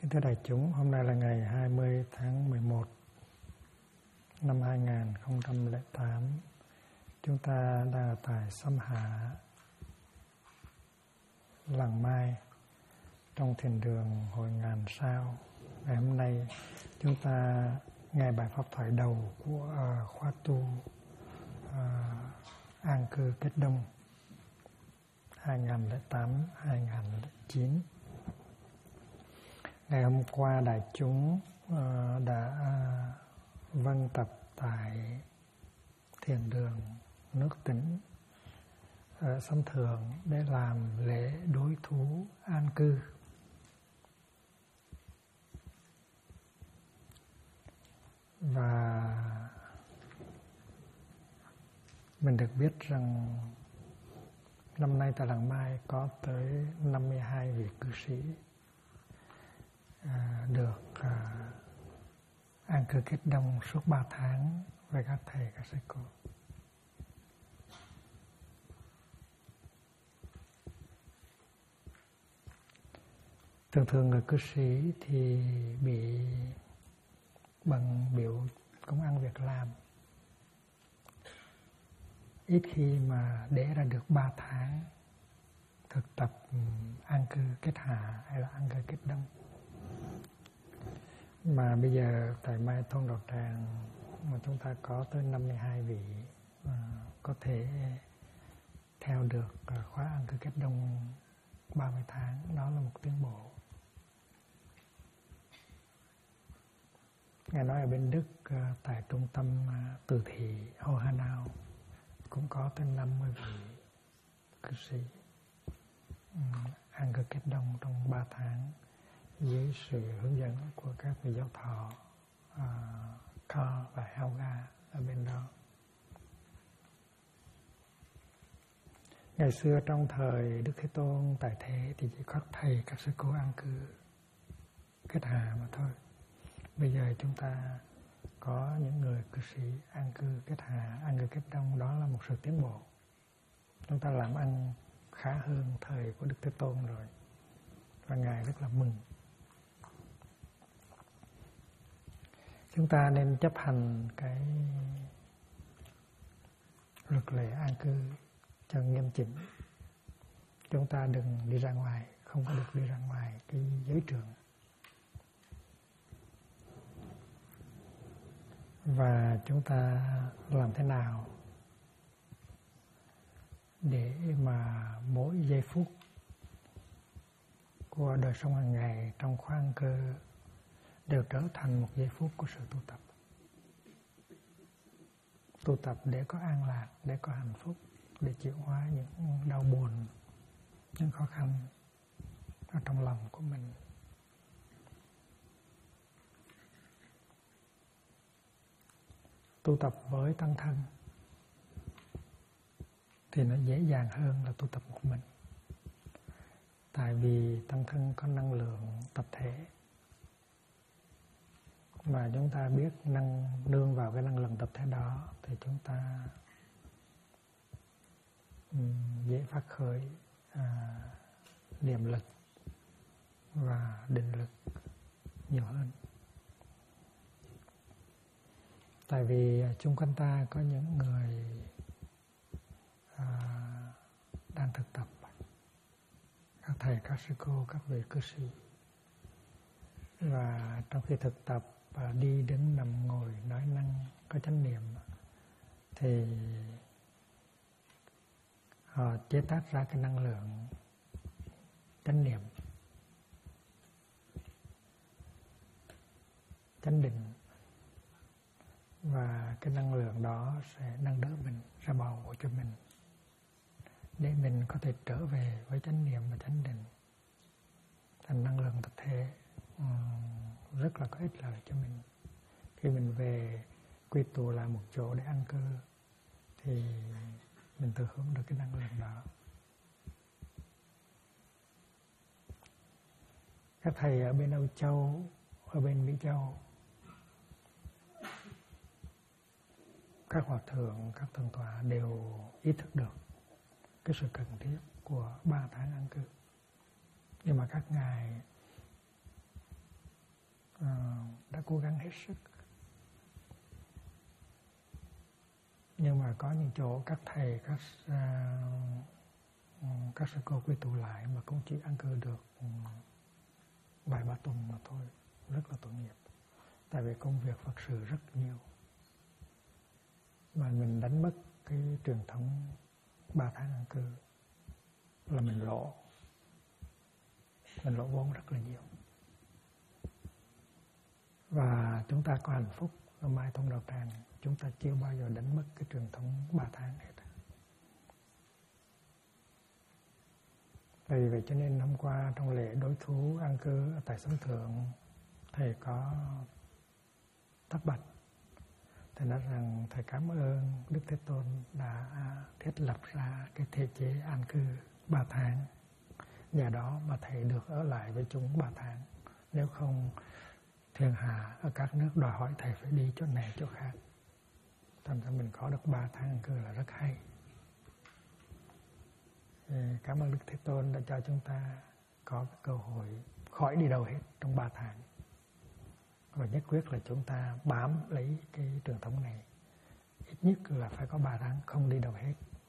Kính thưa đại chúng, hôm nay là ngày 20 tháng 11 năm 2008. Chúng ta đang tại Xâm Hạ, Làng Mai, trong thiền đường Hội Ngàn Sao. Ngày hôm nay chúng ta nghe bài pháp thoại đầu của khóa tu An Cư Kết Đông 2008-2009. Ngày hôm qua đại chúng đã vâng tập tại thiền đường Nước Tĩnh ở Sâm Thượng để làm lễ đối thú an cư. Và mình được biết rằng năm nay tại Làng Mai có tới 52 vị cư sĩ được an cư kết đông suốt 3 tháng với các thầy, các sư cô. Thường người cư sĩ thì bị bận biểu công ăn việc làm, ít khi mà để ra được 3 tháng thực tập an cư kết hạ hay là an cư kết đông. Mà bây giờ tại Mai Thôn Đạo Tràng mà chúng ta có tới 52 vị có thể theo được khóa an cư kết đông 30 tháng, đó là một tiến bộ. Nghe nói ở bên Đức tại trung tâm từ thị Hohenau cũng có tới 50 vị cư sĩ an cư kết đông trong 3 tháng dưới sự hướng dẫn của các vị giáo thọ Carl và Helga ở bên đó. Ngày xưa trong thời Đức Thế Tôn tại thế thì chỉ có thầy, các sư cô an cư kết hạ mà thôi. Bây giờ chúng ta có những người cư sĩ an cư kết hạ, an cư kết đông, đó là một sự tiến bộ. Chúng ta làm ăn khá hơn thời của Đức Thế Tôn rồi, và Ngài rất là mừng. Chúng ta nên chấp hành cái luật lệ an cư cho nghiêm chỉnh. Chúng ta đừng đi ra ngoài, không có được đi ra ngoài cái giới trường. Và chúng ta làm thế nào để mà mỗi giây phút của đời sống hàng ngày trong khóa an cư đều trở thành một giây phút của sự tu tập. Tu tập để có an lạc, để có hạnh phúc, để chịu hóa những đau buồn, những khó khăn ở trong lòng của mình. Tu tập với tăng thân thì nó dễ dàng hơn là tu tập một mình. Tại vì tăng thân có năng lượng tập thể, mà chúng ta biết nương vào cái năng lượng tập thể đó thì chúng ta dễ phát khởi niệm lực và định lực nhiều hơn. Tại vì chung quanh ta có những người đang thực tập, các thầy, các sư cô, các vị cư sĩ. Và trong khi thực tập đi đứng nằm ngồi nói năng có chánh niệm thì họ chế tác ra cái năng lượng chánh niệm, chánh định, và cái năng lượng đó sẽ nâng đỡ mình, ra bảo hộ cho mình để mình có thể trở về với chánh niệm và chánh định. Thành năng lượng tập thể rất là có ích lợi cho mình. Khi mình về quy tụ lại một chỗ để an cư thì mình thừa hưởng được cái năng lượng đó. Các thầy ở bên Âu Châu, ở bên Mỹ Châu, các hòa thượng, các thượng tọa đều ý thức được cái sự cần thiết của 3 tháng an cư. Nhưng mà các ngài đã cố gắng hết sức. Nhưng mà có những chỗ các thầy, các sư cô quy tụ lại mà cũng chỉ ăn cư được vài ba tuần mà thôi, rất là tội nghiệp. Tại vì công việc Phật sự rất nhiều, mà mình đánh mất cái truyền thống 3 tháng ăn cư là mình lỗ vốn rất là nhiều. Và chúng ta có hạnh phúc ở Mai Tông Đạo Tràng, chúng ta chưa bao giờ đánh mất cái truyền thống 3 tháng hết. Vì vậy cho nên hôm qua trong lễ đối thú ăn cư ở tại Sông Thượng, thầy có thắc bạch. Thầy nói rằng thầy cảm ơn Đức Thế Tôn đã thiết lập ra cái thể chế an cư 3 tháng. Nhờ đó mà thầy được ở lại với chúng 3 tháng. Nếu không, thiên hạ ở các nước đòi hỏi thầy phải đi chỗ này chỗ khác. Thành ra mình có được 3 tháng an cư là rất hay. Cảm ơn Đức Thế Tôn đã cho chúng ta có cái cơ hội khỏi đi đâu hết trong 3 tháng. Và nhất quyết là chúng ta bám lấy cái truyền thống này. Ít nhất là phải có 3 tháng không đi đâu hết.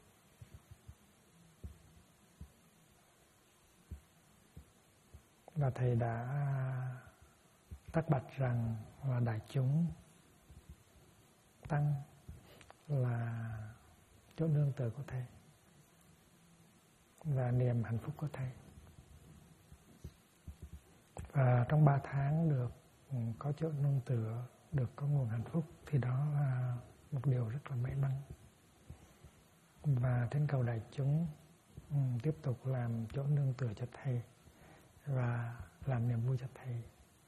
Và thầy đã tắc bạch rằng là đại chúng tăng là chỗ nương tựa của thầy và niềm hạnh phúc của thầy. Và trong 3 tháng được có chỗ nương tựa, được có nguồn hạnh phúc thì đó là một điều rất là may mắn. Và thỉnh cầu đại chúng tiếp tục làm chỗ nương tựa cho thầy và làm niềm vui cho thầy.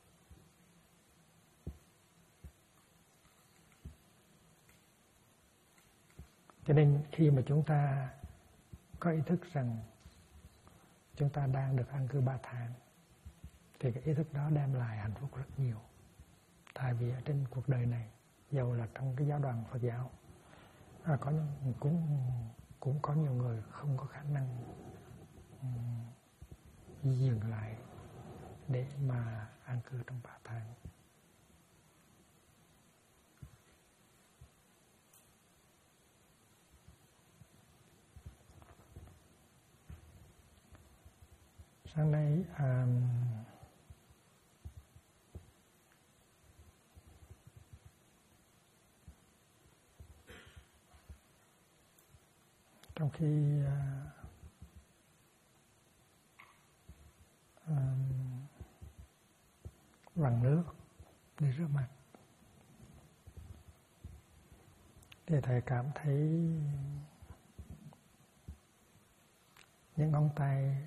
Cho nên khi mà chúng ta có ý thức rằng chúng ta đang được an cư 3 tháng thì cái ý thức đó đem lại hạnh phúc rất nhiều. Tại vì ở trên cuộc đời này, dầu là trong cái giáo đoàn Phật giáo, cũng có nhiều người không có khả năng dừng lại để mà an cư trong 3 tháng. Sáng nay trong khi vặn nước để rửa mặt thì thầy cảm thấy những ngón tay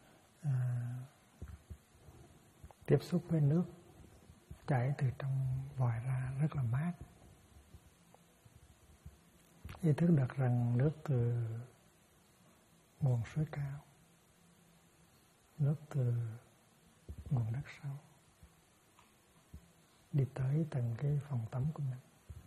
tiếp xúc với nước chảy từ trong vòi ra rất là mát. Ý thức được rằng nước từ nguồn suối cao, nước từ nguồn đất sâu đi tới tận cái phòng tắm của mình.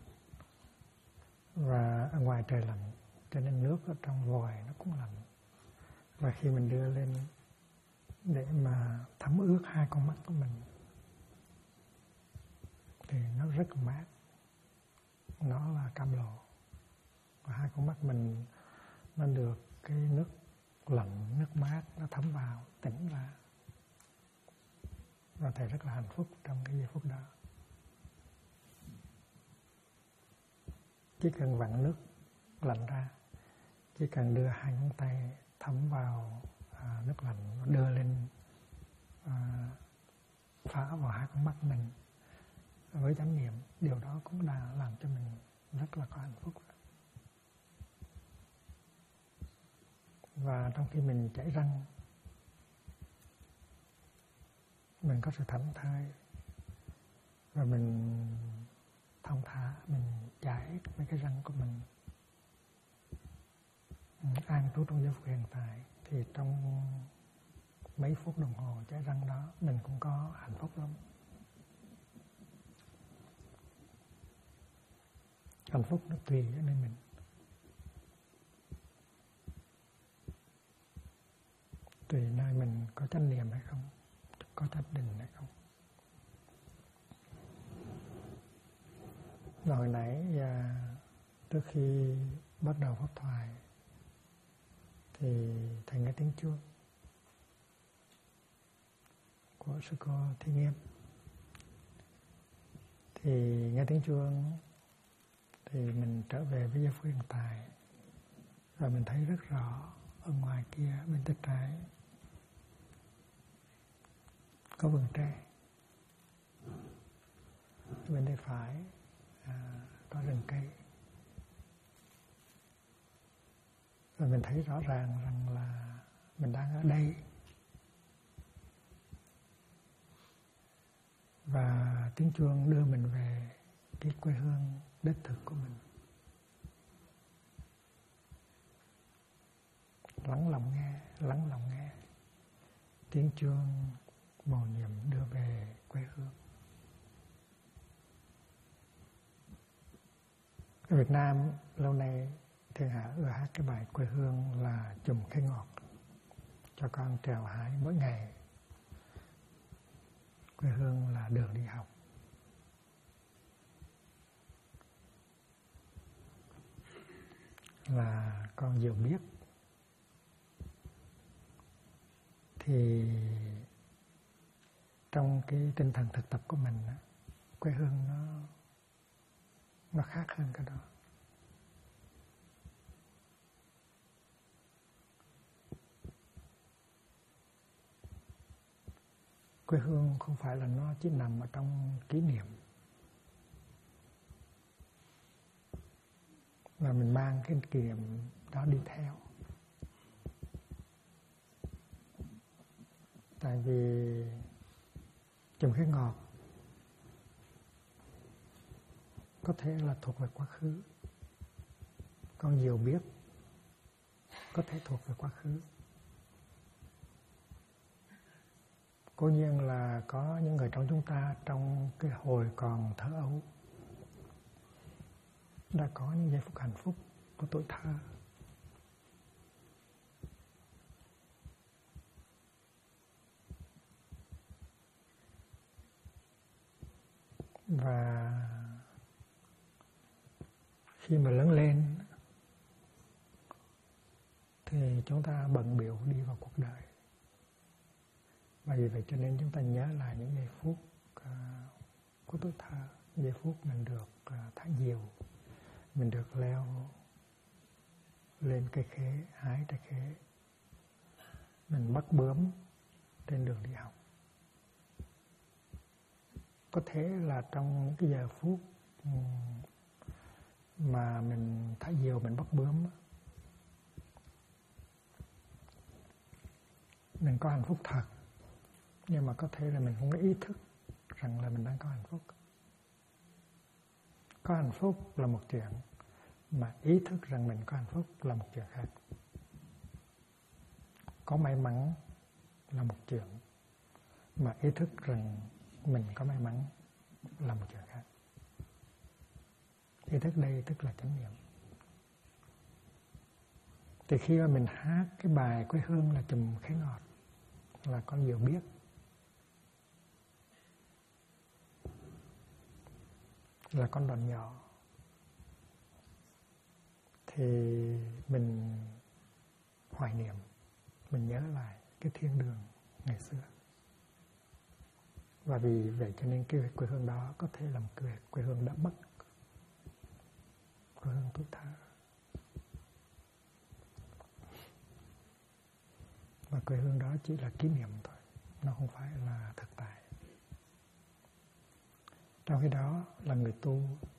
Và ở ngoài trời lạnh cho nên nước ở trong vòi nó cũng lạnh. Và khi mình đưa lên để mà thấm ướt 2 con mắt của mình thì nó rất là mát. Nó là cam lồ. Và 2 con mắt mình nó được cái nước lạnh, nước mát nó thấm vào, tỉnh ra. Và thầy rất là hạnh phúc trong cái giây phút đó. Chỉ cần vặn nước lạnh ra, chỉ cần đưa 2 ngón tay thấm vào nước lạnh, đưa lên phá vào 2 con mắt mình với chánh niệm, điều đó cũng đã làm cho mình rất là có hạnh phúc. Và trong khi mình chảy răng, mình có sự thảnh thơi và mình thong thả, mình chải mấy cái răng của mình, an trú trong giây phút hiện tại, thì trong mấy phút đồng hồ chải răng đó mình cũng có hạnh phúc lắm. Hạnh phúc nó tùy ở nơi mình, tùy nơi mình có chánh niệm hay không, có chánh định hay không. Hồi nãy trước khi bắt đầu pháp thoại thì thầy nghe tiếng chuông của sư cô Thi Nghiêm. Thì nghe tiếng chuông thì mình trở về với giây phút hiện tại, và mình thấy rất rõ ở ngoài kia bên tay trái có vườn tre, bên tay phải có rừng cây. Và mình thấy rõ ràng rằng là mình đang ở đây, và tiếng chuông đưa mình về cái quê hương đích thực của mình. Lắng lòng nghe tiếng chuông mầu nhiệm đưa về quê hương. Ở Việt Nam lâu nay thiên hạ ưa hát cái bài quê hương là chùm cây ngọt cho con trèo hái mỗi ngày. Quê hương là đường đi học. Là con diều biết. Thì trong cái tinh thần thực tập của mình, quê hương nó khác hơn cái đó. Quê hương không phải là nó chỉ nằm ở trong kỷ niệm, mà mình mang cái kỷ niệm đó đi theo. Tại vì chùm cây ngọt có thể là thuộc về quá khứ, con diều biết có thể thuộc về quá khứ. Cố nhiên là có những người trong chúng ta trong cái hồi còn thơ ấu đã có những giây phút hạnh phúc của tuổi thơ. Và khi mà lớn lên thì chúng ta bận bịu đi vào cuộc đời. Và vì vậy cho nên chúng ta nhớ lại những giây phút của tuổi thơ, giây phút mình được thả diều, mình được leo lên cây khế, hái trái khế, mình bắt bướm trên đường đi học. Có thể là trong những cái giờ phút mà mình thả diều, mình bắt bướm, mình có hạnh phúc thật, nhưng mà có thể là mình không có ý thức rằng là mình đang có hạnh phúc. Có hạnh phúc là một chuyện, mà ý thức rằng mình có hạnh phúc là một chuyện khác. Có may mắn là một chuyện, mà ý thức rằng mình có may mắn là một chuyện khác. Ý thức đây tức là chánh niệm. Thì khi mà mình hát cái bài quê hương là chùm khế ngọt, là con diều biết, là con đòn nhỏ, thì mình hoài niệm, mình nhớ lại cái thiên đường ngày xưa. Và vì vậy cho nên cái quê hương đó có thể là một quê hương đã mất, quê hương tuổi thơ. Và quê hương đó chỉ là kỷ niệm thôi, nó không phải là thực tại. Trong khi đó là người tu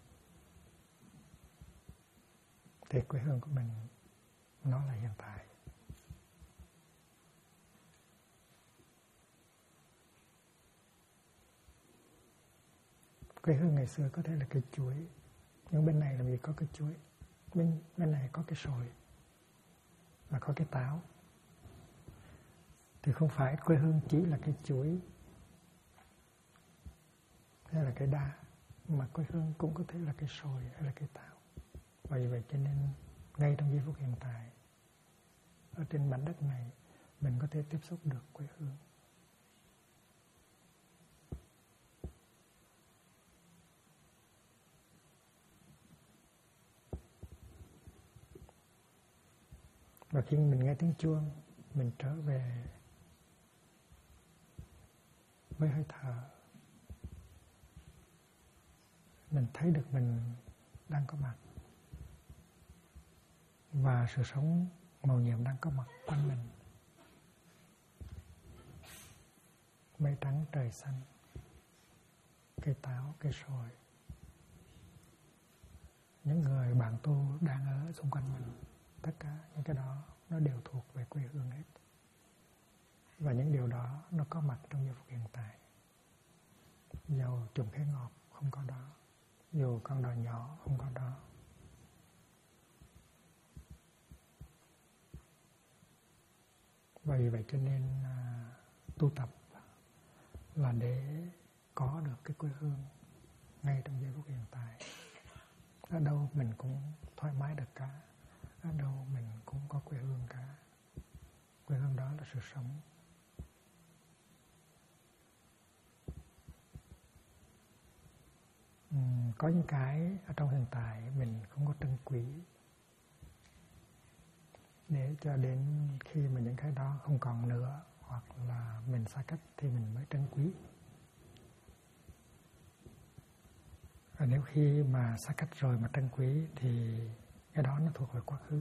thì quê hương của mình nó là hiện tại. Quê hương ngày xưa có thể là cây chuối, nhưng bên này làm gì có cây chuối, bên này có cái sồi và có cái táo. Thì không phải quê hương chỉ là cây chuối hay là cây đa, mà quê hương cũng có thể là cây sồi hay là cây táo. Vì vậy cho nên ngay trong giây phút hiện tại, ở trên mảnh đất này, mình có thể tiếp xúc được quê hương. Và khi mình nghe tiếng chuông, mình trở về với hơi thở, mình thấy được mình đang có mặt và sự sống màu nhiệm đang có mặt quanh mình. Mây trắng, trời xanh, cây táo, cây sồi, những người bạn tu đang ở xung quanh mình, tất cả những cái đó nó đều thuộc về quê hương hết. Và những điều đó nó có mặt trong giây phút hiện tại. Dầu chùm khế ngọt không có đó, dù con đò nhỏ không có đó. Vì vậy cho nên tu tập là để có được cái quê hương ngay trong giây phút hiện tại. Ở đâu mình cũng thoải mái được cả, ở đâu mình cũng có quê hương cả. Quê hương đó là sự sống. Có những cái ở trong hiện tại mình không có trân quý, để cho đến khi mà những cái đó không còn nữa hoặc là mình xa cách thì mình mới trân quý. Và nếu khi mà xa cách rồi mà trân quý thì cái đó nó thuộc về quá khứ,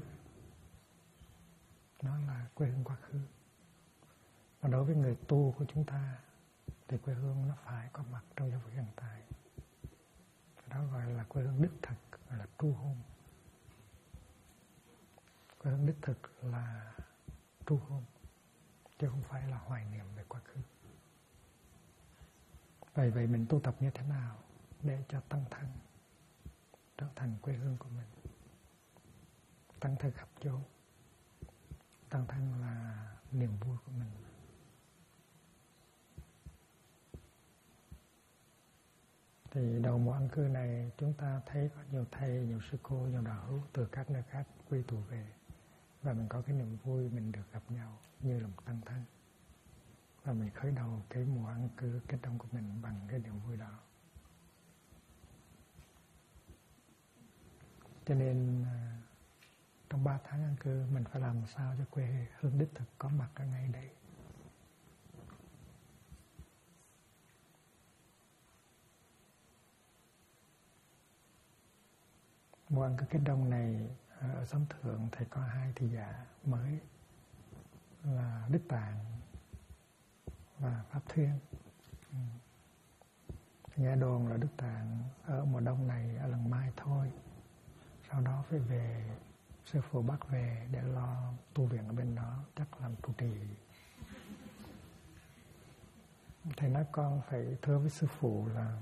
nó là quê hương quá khứ. Và đối với người tu của chúng ta thì quê hương nó phải có mặt trong giây phút hiện tại. Đó gọi là quê hương đích thực, gọi là tru hôn. Quê hương đích thực là tru hôn, chứ không phải là hoài niệm về quá khứ. Vậy mình tu tập như thế nào để cho tăng thân trở thành quê hương của mình? Tăng thân khắp chỗ. Tăng thân là niềm vui của mình. Thì đầu mùa an cư này chúng ta thấy có nhiều thầy, nhiều sư cô, nhiều đạo hữu từ các nơi khác quy tụ về. Và mình có cái niềm vui mình được gặp nhau như là một tăng thân. Và mình khởi đầu cái mùa an cư kết đông của mình bằng cái niềm vui đó. Cho nên trong 3 tháng an cư mình phải làm sao cho quê hương đích thực có mặt ở ngay đây. Mùa an cư kết đông này ở xóm Thượng thầy có 2 thị giả mới là Đức Tạng và Pháp Thuyên. Nghe đồn là Đức Tạng ở mùa đông này ở lần mai thôi, sau đó phải về, sư phụ bắt về để lo tu viện ở bên đó, chắc làm trụ trì. Thầy nói con phải thưa với sư phụ là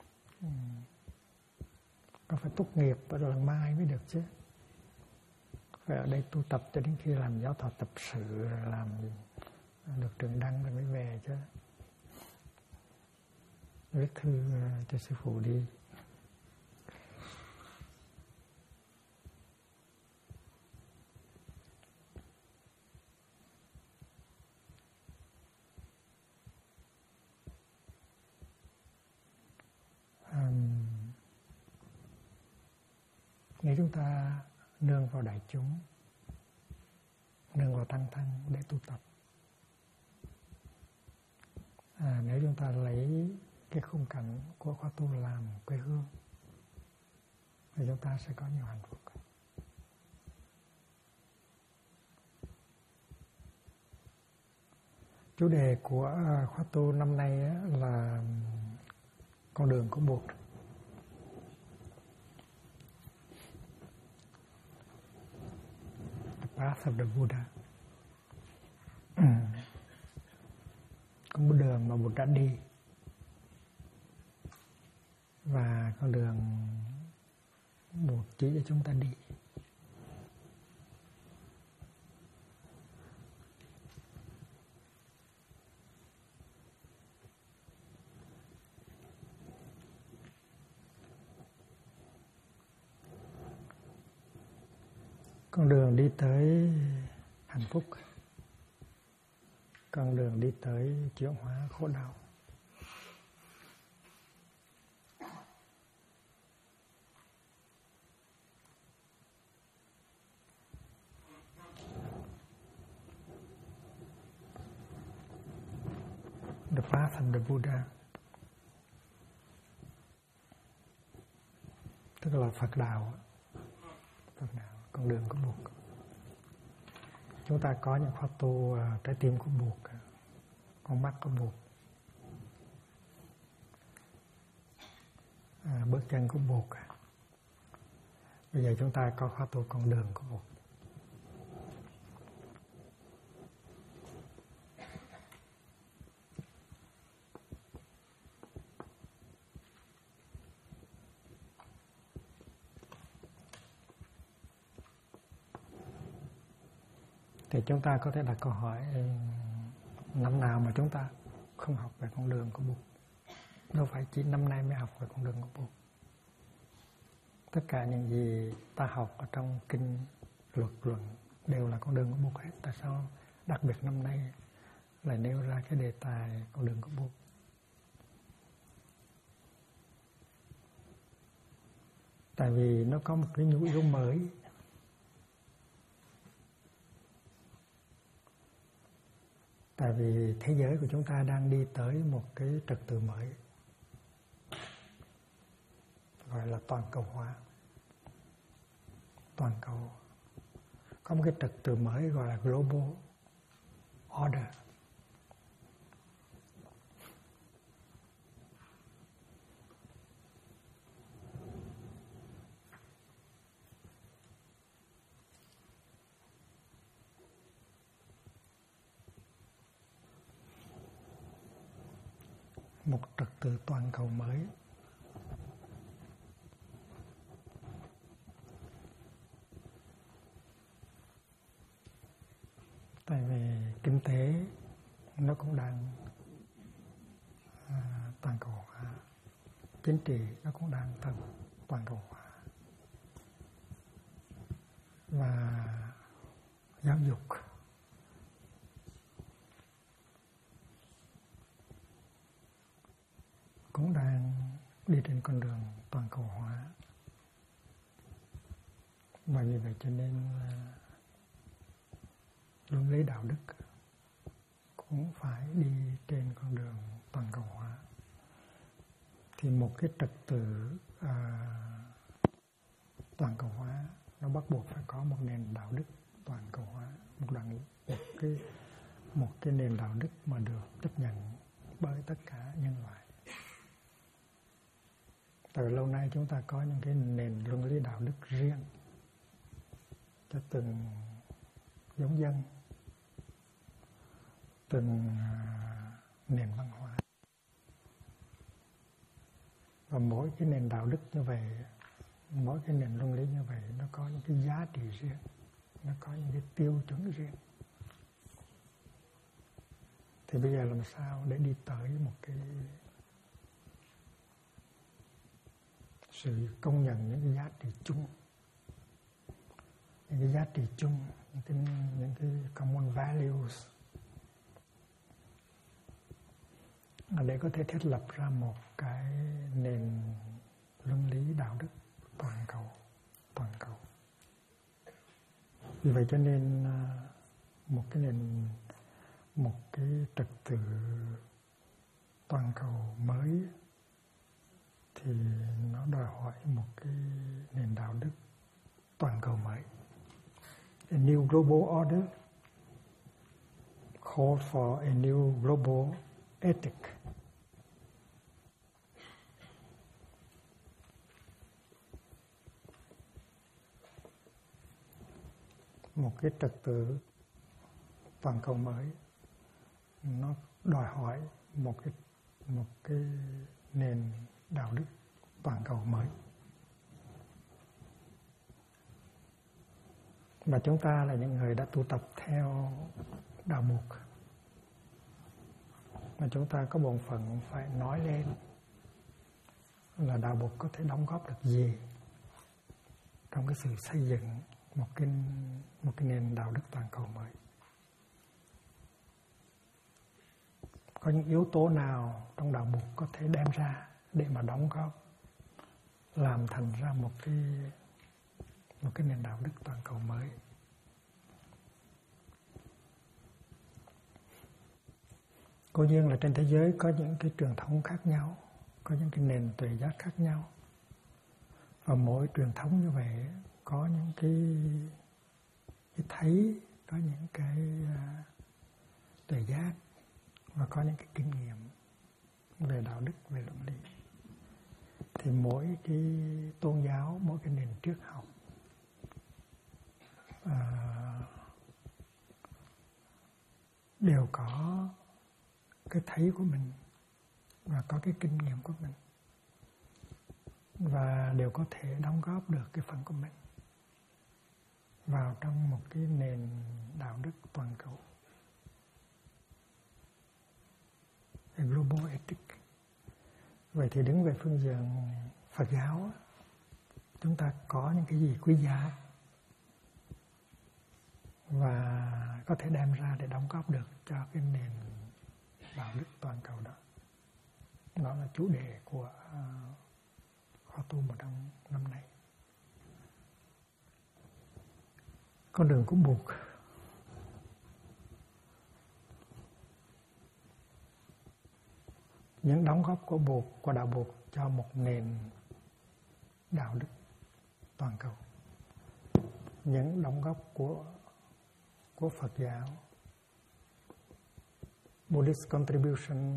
con phải tốt nghiệp ở lần mai mới được chứ. Phải ở đây tu tập cho đến khi làm giáo thọ tập sự, làm được trường đăng rồi mới về chứ. Viết thư cho sư phụ đi. Nếu chúng ta nương vào đại chúng, nương vào tăng thân để tu tập, nếu chúng ta lấy cái khung cảnh của khóa tu làm quê hương thì chúng ta sẽ có nhiều hạnh phúc. Chủ đề của khóa tu năm nay là con đường của Bụt. The path of the Buddha. Con đường mà Bụt đã đi và con đường Bụt chỉ cho chúng ta đi. Con đường đi tới hạnh phúc, con đường đi tới chuyển hóa khổ đau. the path of the Buddha, tức là Phật đạo, con đường của Bụt. Chúng ta có những khóa tu trái tim của Bụt, con mắt của Bụt, bước chân của Bụt. Bây giờ chúng ta có khóa tu con đường của Bụt. Thì chúng ta có thể đặt câu hỏi, năm nào mà chúng ta không học về con đường của Bụt? Đâu phải chỉ năm nay mới học về con đường của Bụt. Tất cả những gì ta học ở trong kinh luật luận đều là con đường của Bụt hết. Tại sao đặc biệt năm nay lại nêu ra cái đề tài con đường của Bụt? Tại vì nó có một cái nhu yếu mới. Tại vì thế giới của chúng ta đang đi tới một cái trật tự mới, gọi là toàn cầu hóa. Toàn cầu. Có một cái trật tự mới gọi là global order. Một trật tự toàn cầu mới. Tại vì kinh tế nó cũng đang toàn cầu hóa, chính trị nó cũng đang toàn cầu hóa, và giáo dục cũng đang đi trên con đường toàn cầu hóa. Và vì vậy cho nên luân lý đạo đức cũng phải đi trên con đường toàn cầu hóa. Thì một cái trật tự toàn cầu hóa nó bắt buộc phải có một nền đạo đức toàn cầu hóa, một cái nền đạo đức mà được chấp nhận bởi tất cả nhân loại. Từ lâu nay chúng ta có những cái nền luân lý đạo đức riêng cho từng giống dân, từng nền văn hóa. Và mỗi cái nền đạo đức như vậy, mỗi cái nền luân lý như vậy, nó có những cái giá trị riêng, nó có những cái tiêu chuẩn riêng. Thì bây giờ làm sao để đi tới một cái sự công nhận những cái giá trị chung, những cái giá trị chung, những cái common values, để có thể thiết lập ra một cái nền luân lý đạo đức toàn cầu. Vì vậy cho nên một cái trật tự toàn cầu mới thì nó đòi hỏi một cái nền đạo đức toàn cầu mới. A new global order calls for a new global ethic. Một cái trật tự toàn cầu mới nó đòi hỏi một cái nền đạo đức toàn cầu mới. Và chúng ta là những người đã tu tập theo đạo Bụt, mà chúng ta có bổn phận phải nói lên là đạo Bụt có thể đóng góp được gì trong cái sự xây dựng một cái nền đạo đức toàn cầu mới. Có những yếu tố nào trong đạo Bụt có thể đem ra để mà đóng góp làm thành ra một cái nền đạo đức toàn cầu mới. Cố nhiên là trên thế giới có những cái truyền thống khác nhau, có những cái nền tuệ giác khác nhau, và mỗi truyền thống như vậy có những cái thấy, có những cái tuệ giác và có những cái kinh nghiệm về đạo đức, về luận lý. Thì mỗi cái tôn giáo, mỗi cái nền triết học đều có cái thấy của mình và có cái kinh nghiệm của mình, và đều có thể đóng góp được cái phần của mình vào trong một cái nền đạo đức toàn cầu, a global ethic. Vậy thì đứng về phương diện Phật giáo, chúng ta có những cái gì quý giá và có thể đem ra để đóng góp được cho cái nền đạo đức toàn cầu đó. Đó là chủ đề của khóa tu 100 năm nay. Con đường của Bụt. Những đóng góp của Bụt, của đạo Bụt cho một nền đạo đức toàn cầu. Những đóng góp của Phật giáo, Buddhist contribution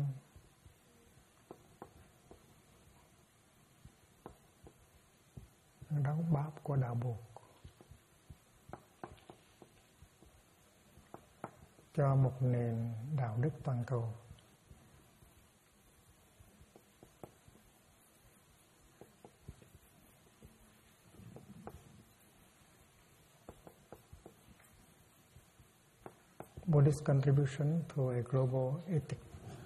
đóng góp của đạo Bụt cho một nền đạo đức toàn cầu. Buddhist contribution to a global ethic.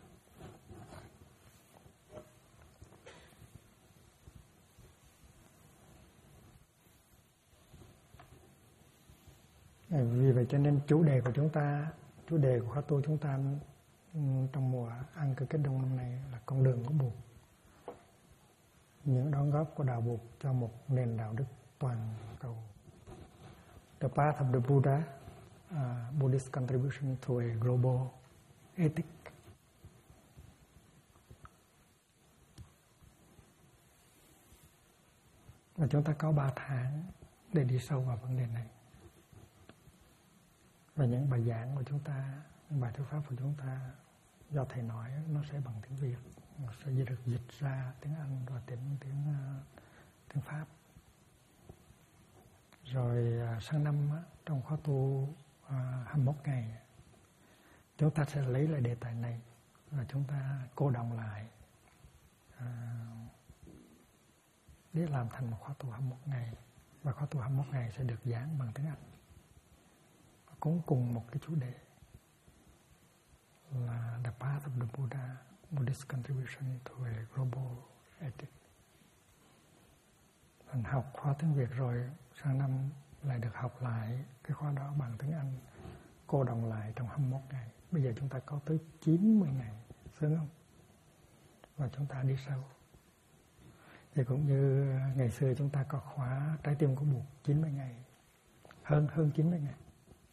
Vì vậy cho nên chủ đề của chúng ta, chủ đề của khóa tu chúng ta trong mùa ăn cư kết đông năm nay là con đường của Bụt. Những đóng góp của đạo Bụt cho một nền đạo đức toàn cầu. The path of the Buddha, Buddhist contribution to a global ethic. Và chúng ta có 3 tháng để đi sâu vào vấn đề này. Và những bài giảng của chúng ta, những bài thuyết pháp của chúng ta do thầy nói nó sẽ bằng tiếng Việt, nó sẽ được dịch ra tiếng Anh và tiếng Pháp. Rồi sang năm trong khóa tu 21 ngày chúng ta sẽ lấy lại đề tài này và chúng ta cô đọng lại để làm thành một khóa tu 21 ngày. Và khóa tu 21 ngày sẽ được giảng bằng tiếng Anh, cũng cùng một cái chủ đề là The Path of the Buddha, Buddhist contribution to a global ethic. Mình học khóa tiếng Việt rồi, sang năm lại được học lại cái khóa đó bằng tiếng Anh, cô đọng lại trong 21 ngày. Bây giờ chúng ta có tới 90 ngày, sướng không? Và chúng ta đi sâu. Thì cũng như ngày xưa chúng ta có khóa trái tim của Bụt 90 ngày, hơn 90 ngày.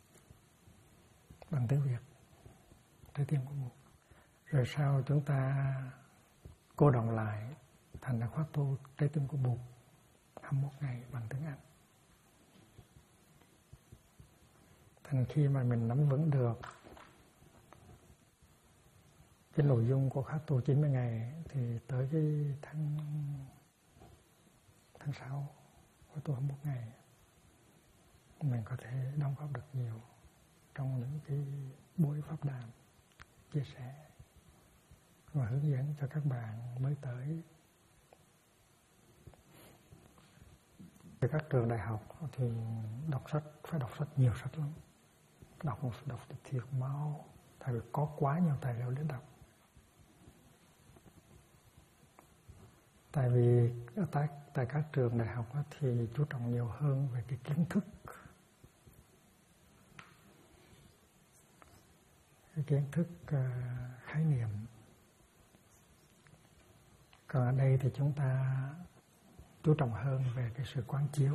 Bằng tiếng Việt, trái tim của Bụt. Rồi sau chúng ta cô đọng lại thành là khóa tu trái tim của Bụt 21 ngày bằng tiếng Anh. Thành khi mà mình nắm vững được cái nội dung của khóa tu 90 ngày thì tới cái tháng 6 khóa tu 21 ngày mình có thể đóng góp được nhiều trong những cái buổi pháp đàm chia sẻ và hướng dẫn cho các bạn mới tới. Về các trường đại học thì đọc sách, phải đọc sách, nhiều sách lắm. Đọc thiệt mau, tại vì có quá nhiều tài liệu để đọc. Tại vì tại các trường đại học thì chú trọng nhiều hơn về cái kiến thức. Cái kiến thức khái niệm. Còn ở đây thì chúng ta chú trọng hơn về cái sự quán chiếu.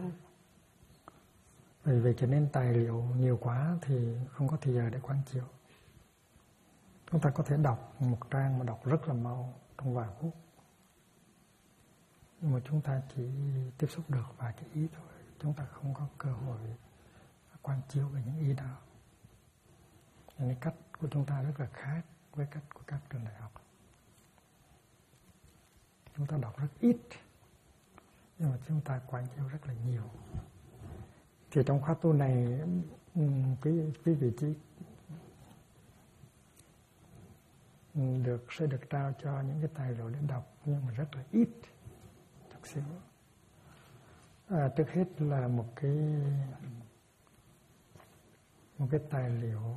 Vì vậy cho nên tài liệu nhiều quá thì không có thời giờ để quán chiếu. Chúng ta có thể đọc một trang mà đọc rất là mau trong vài phút, nhưng mà chúng ta chỉ tiếp xúc được vài cái ý thôi. Chúng ta không có cơ hội quan chiếu về những ý đó. Nên cách của chúng ta rất là khác với cách của các trường đại học. Chúng ta đọc rất ít, nhưng mà chúng ta quan chiếu rất là nhiều. Thì trong khóa tu này, cái vị trí sẽ được trao cho những cái tài liệu để đọc, nhưng mà rất là ít, thật xíu. Trước hết là một cái tài liệu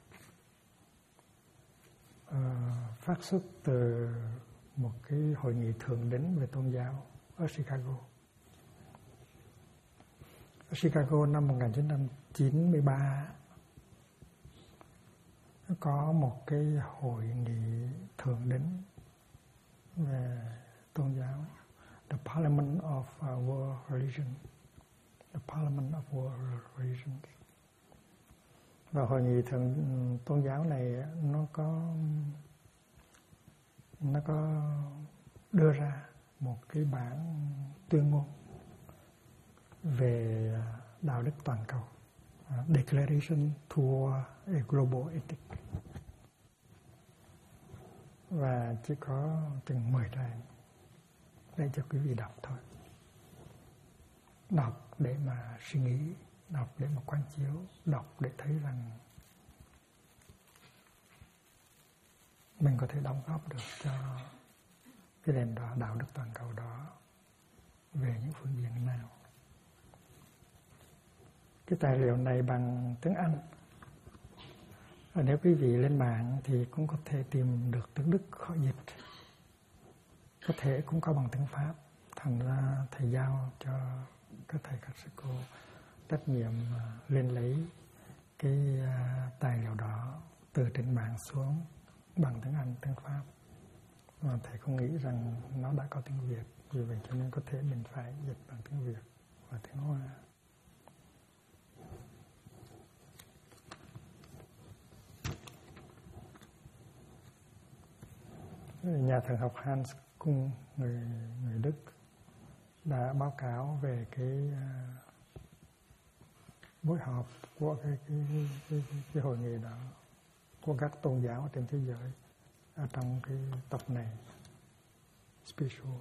phát xuất từ một cái hội nghị thượng đỉnh về tôn giáo ở Chicago. Ở Chicago năm 1993 có một cái hội nghị thượng đỉnh về tôn giáo, The Parliament of World Religion, The Parliament of World Religions. Và hội nghị thượng tôn giáo này nó có đưa ra một cái bản tuyên ngôn về đạo đức toàn cầu, Declaration toward a Global Ethic. Và chỉ có chừng 10 trang để cho quý vị đọc thôi. Đọc để mà suy nghĩ, đọc để mà quan chiếu, đọc để thấy rằng mình có thể đóng góp được cho cái nền đó, đạo đức toàn cầu đó về những phương diện nào. Cái tài liệu này bằng tiếng Anh. Và nếu quý vị lên mạng thì cũng có thể tìm được tiếng Đức khó dịch. Có thể cũng có bằng tiếng Pháp. Thành ra thầy giao cho các thầy các sư cô trách nhiệm lên lấy cái tài liệu đó từ trên mạng xuống bằng tiếng Anh, tiếng Pháp. Mà thầy không nghĩ rằng nó đã có tiếng Việt, vì vậy cho nên có thể mình phải dịch bằng tiếng Việt và tiếng Hoa. Nhà thần học Hans Kung, người Đức, đã báo cáo về cái buổi họp của cái hội nghị đó của các tôn giáo trên thế giới ở trong cái tập này, special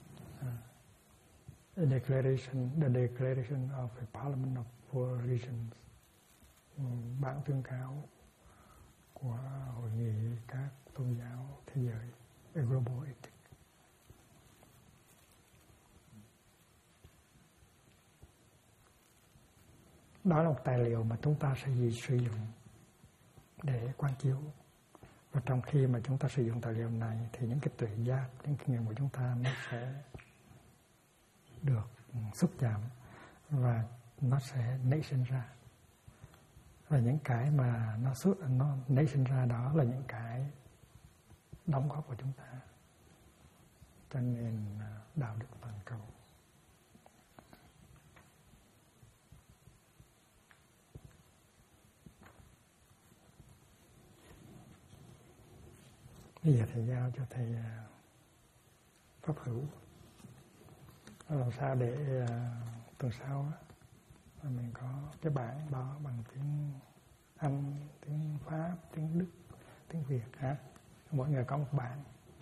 the declaration of a Parliament of World Religions, bản tuyên cáo của hội nghị các tôn giáo thế giới, a Global Ethic. Đó là một tài liệu mà chúng ta sẽ sử dụng để quan chiếu. Và trong khi mà chúng ta sử dụng tài liệu này thì những cái tuệ giác, những kinh nghiệm của chúng ta nó sẽ được xúc chạm và nó sẽ nảy sinh ra. Và những cái mà nó nảy sinh ra đó là những cái đóng góp của chúng ta cho nền đạo đức toàn cầu. Bây giờ thầy giao cho thầy Pháp Hữu làm sao để tuần sau mình có cái bản đó bằng tiếng Anh, tiếng Pháp, tiếng Đức, tiếng Việt hả? Mỗi người có một bản.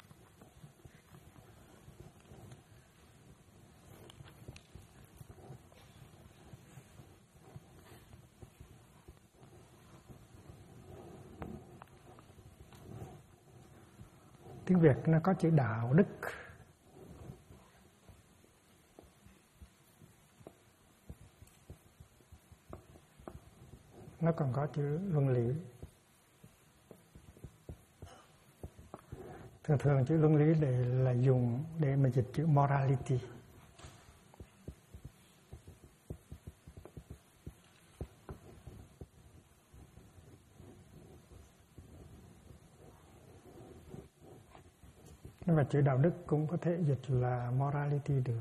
Tiếng Việt nó có chữ đạo đức. Nó còn có chữ luân lý. Thường chữ luân lý để là dùng để mà dịch chữ morality. Nhưng mà chữ đạo đức cũng có thể dịch là morality được.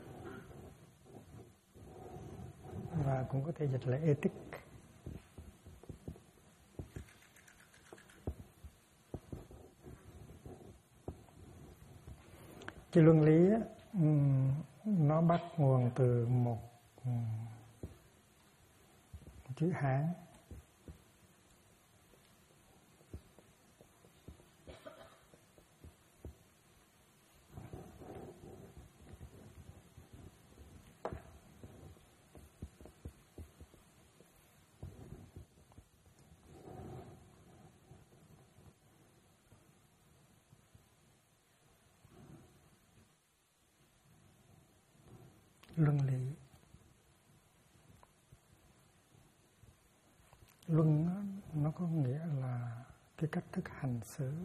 Và cũng có thể dịch là ethic. Cái luân lý á, nó bắt nguồn từ một chữ Hán. Luân lý. Luân nó có nghĩa là cái cách thức hành xử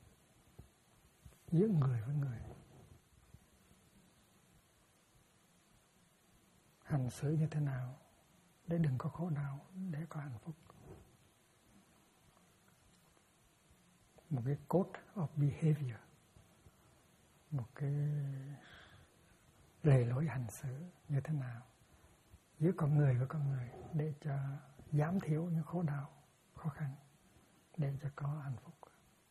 giữa người với người. Hành xử như thế nào để đừng có khổ đau, để có hạnh phúc. Một cái code of behavior, một cái lề lối hành xử như thế nào giữa con người với con người để cho giảm thiểu những khổ đau, khó khăn, để cho có hạnh phúc.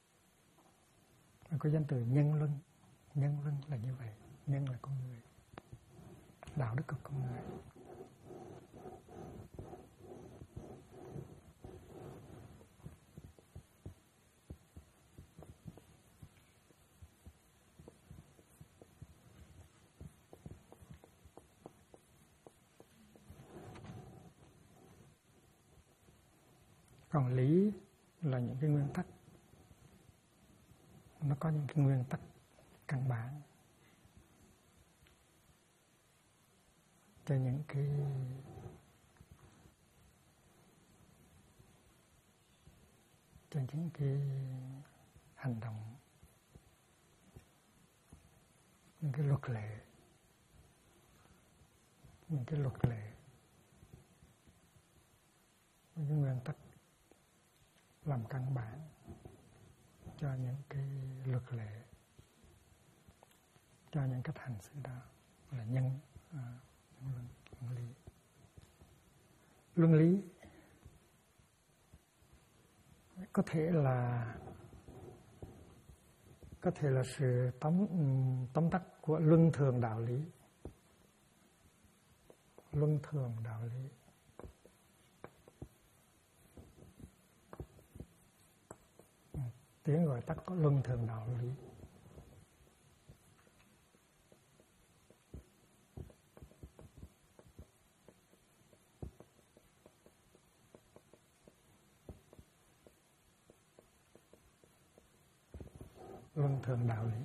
Có danh từ nhân luân. Nhân luân là như vậy. Nhân là con người, đạo đức của con người. Còn lý là những cái nguyên tắc. Nó có những cái nguyên tắc căn bản cho những cái hành động, những cái luật lệ, những nguyên tắc làm căn bản cho những cái luật lệ, cho những cách hành xử đó là nhân lý. Luân lý có thể là sự tóm tắt của luân thường đạo lý. Luân thường đạo lý. Tiếng gọi tắt có luân thường đạo lý. Luân thường đạo lý.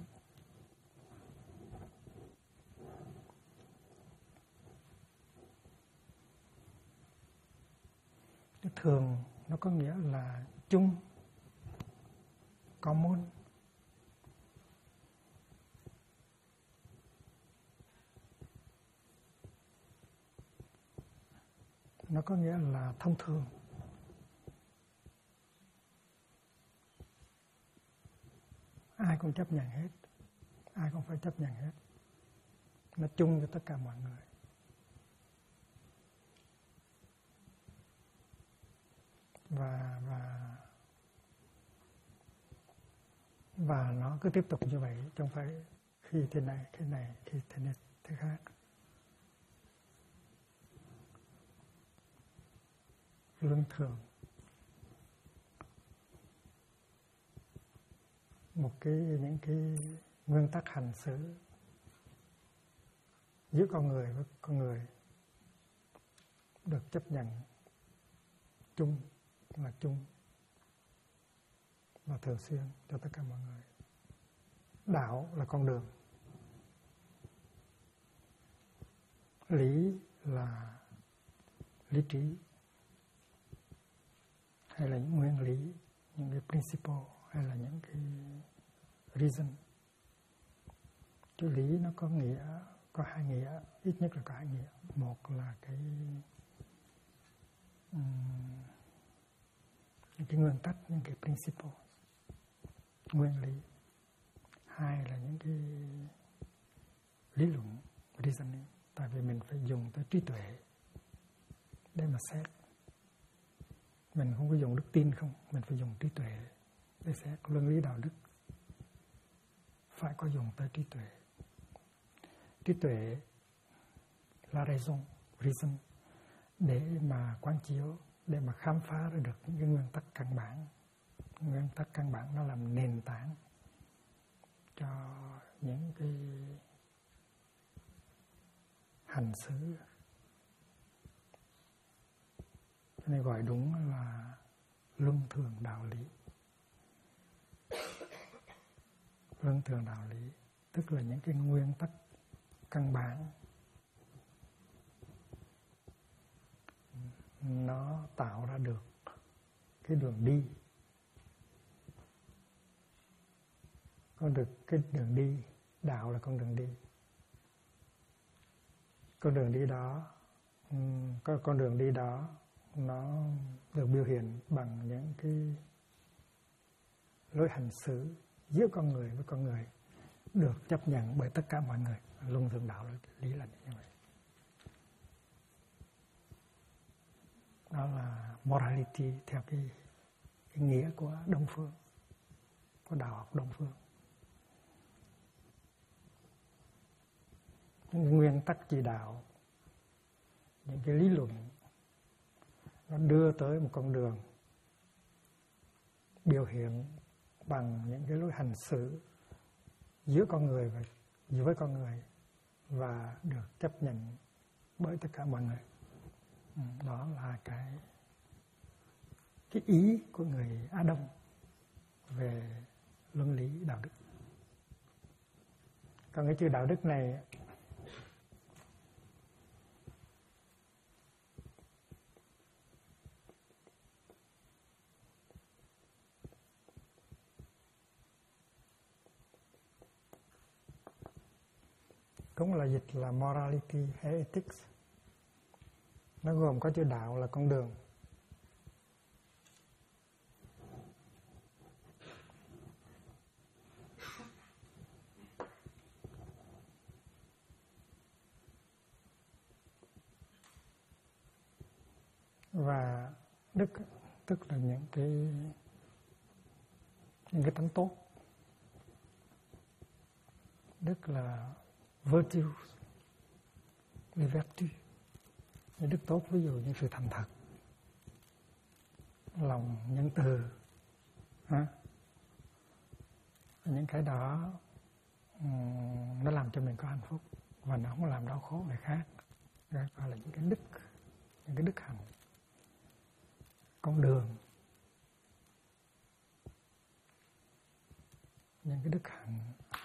Cái thường nó có nghĩa là chung, common. Nó có nghĩa là thông thường. Ai cũng chấp nhận hết. Ai cũng phải chấp nhận hết. Nó chung cho tất cả mọi người. Và nó cứ tiếp tục như vậy, không phải khi thế này, khi thế khác. Luân thường. Những cái nguyên tắc hành xử giữa con người với con người được chấp nhận chung và thường xuyên cho tất cả mọi người. Đạo là con đường. Lý là lý trí, hay là những nguyên lý, những cái principle, hay là những cái reason. Chữ lý nó có hai nghĩa, ít nhất là có hai nghĩa. Một là những cái nguyên tắc, những cái principle, nguyên lý. Hai là những cái lý luận, reasoning. Tại vì mình phải dùng tới trí tuệ để mà xét. Mình không có dùng đức tin không, mình phải dùng trí tuệ để xét. Luân lý đạo đức phải có dùng tới trí tuệ trí tuệ là reason để mà quán chiếu, để mà khám phá ra được những cái nguyên tắc căn bản. Nguyên tắc căn bản nó làm nền tảng cho những cái hành xử. Cho nên gọi đúng là luân thường đạo lý. Luân thường đạo lý tức là những cái nguyên tắc căn bản, nó tạo ra được cái đường đi. Cái đường đi, đạo là con đường đi. Con đường đi đó, con đường đi đó nó được biểu hiện bằng những cái lối hành xử giữa con người với con người, được chấp nhận bởi tất cả mọi người. Luân thường đạo lý là như vậy. Đó là morality theo cái nghĩa của Đông phương, của đạo học Đông phương. Những nguyên tắc chỉ đạo, những cái lý luận nó đưa tới một con đường biểu hiện bằng những cái lối hành xử giữa con người và với con người, và được chấp nhận bởi tất cả mọi người. Đó là cái ý của người Á Đông về luân lý đạo đức. Còn cái chữ đạo đức này cũng là dịch là morality hay ethics. Nó gồm có chữ đạo là con đường, và đức tức là những cái tánh tốt. Đức là virtue, les vertus. Những đức tốt ví dụ như sự thành thật, lòng nhân từ, những cái đó nó làm cho mình có hạnh phúc và nó không làm đau khổ người khác. Đó gọi là những cái đức hạnh. Con đường, những cái đức hạnh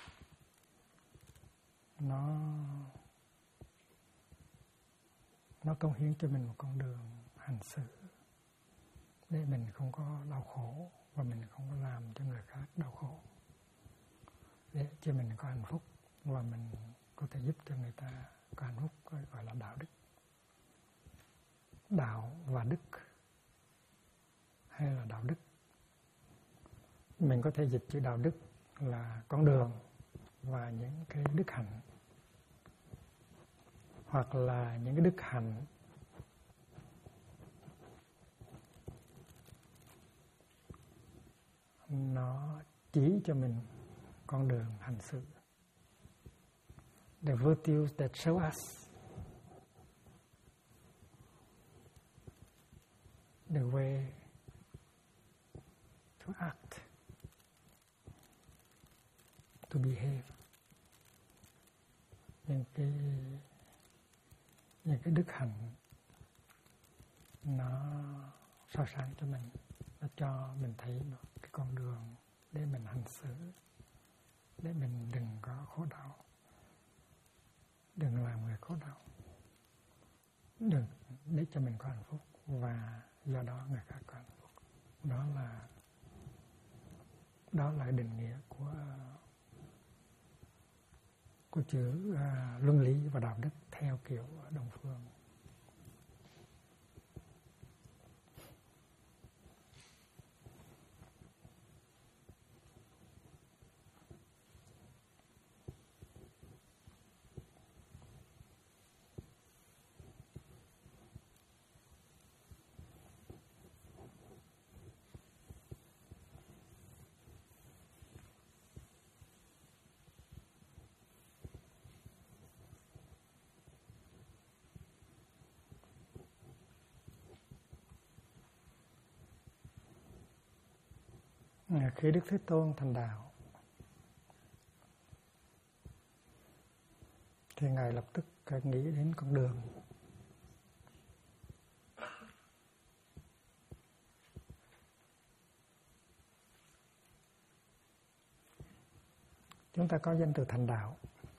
nó cống hiến cho mình một con đường hành xử để mình không có đau khổ và mình không có làm cho người khác đau khổ, để cho mình có hạnh phúc và mình có thể giúp cho người ta có hạnh phúc, gọi là đạo đức. Đạo và đức hay là đạo đức, mình có thể dịch chữ đạo đức là con đường và những cái đức hạnh, hoặc là những cái đức hạnh nó chỉ cho mình con đường hành xử. The virtues that show us the way to act, to behave. Những cái đức hạnh nó soi sáng cho mình, nó cho mình thấy một cái con đường để mình hành xử, để mình đừng có khổ đau, đừng làm người khổ đau, đừng để cho mình có hạnh phúc và do đó người khác có hạnh phúc. Đó là định nghĩa của chữ luân lý và đạo đức theo kiểu Đông phương. Khi Đức Thế Tôn thành đạo thì Ngài lập tức nghĩ đến con đường. Chúng ta có danh từ thành đạo.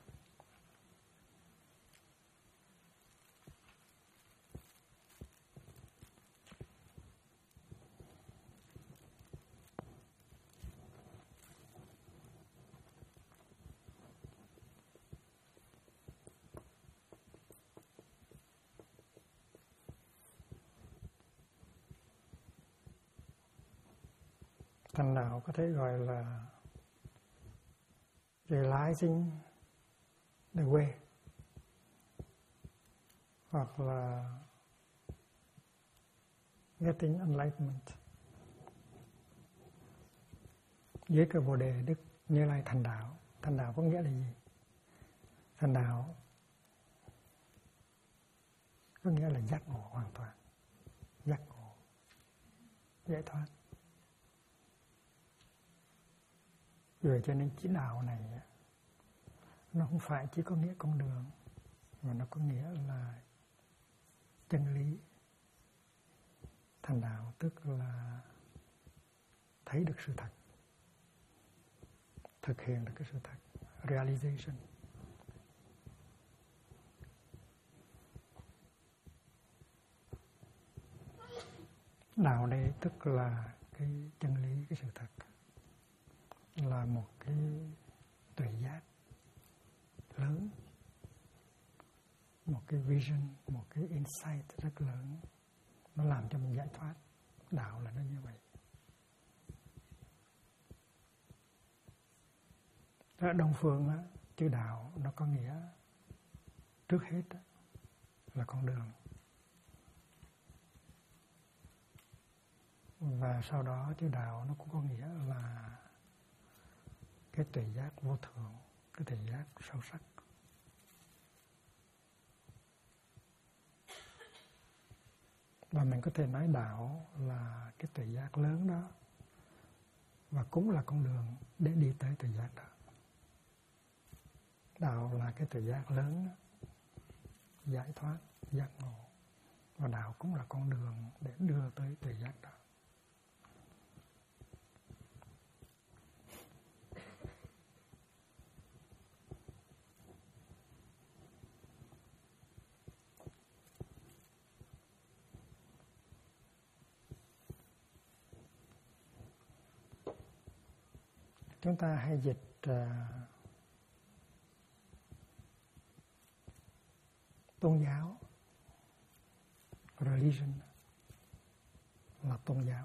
Thành đạo có thể gọi là realizing the way, hoặc là getting enlightenment. Dưới cái Bồ đề Đức Như Lai thành đạo. Thành đạo có nghĩa là gì? Thành đạo có nghĩa là giác ngộ hoàn toàn, giác ngộ, giải thoát. Rồi cho nên chữ đạo này nó không phải chỉ có nghĩa con đường, mà nó có nghĩa là chân lý. Thành đạo tức là thấy được sự thật, thực hiện được cái sự thật, realization. Đạo đây tức là cái chân lý, cái sự thật, là một cái tuệ giác lớn, một cái vision, một cái insight rất lớn, nó làm cho mình giải thoát. Đạo là nó như vậy. Ở Đông Phương á, chữ đạo nó có nghĩa trước hết là con đường, và sau đó chữ đạo nó cũng có nghĩa là cái tuệ giác vô thượng, cái tuệ giác sâu sắc. Và mình có thể nói đạo là cái tuệ giác lớn đó, và cũng là con đường để đi tới tuệ giác đó. Đạo là cái tuệ giác lớn đó, giải thoát, giác ngộ. Và đạo cũng là con đường để đưa tới tuệ giác đó. Chúng ta hay dịch tôn giáo, religion là tôn giáo.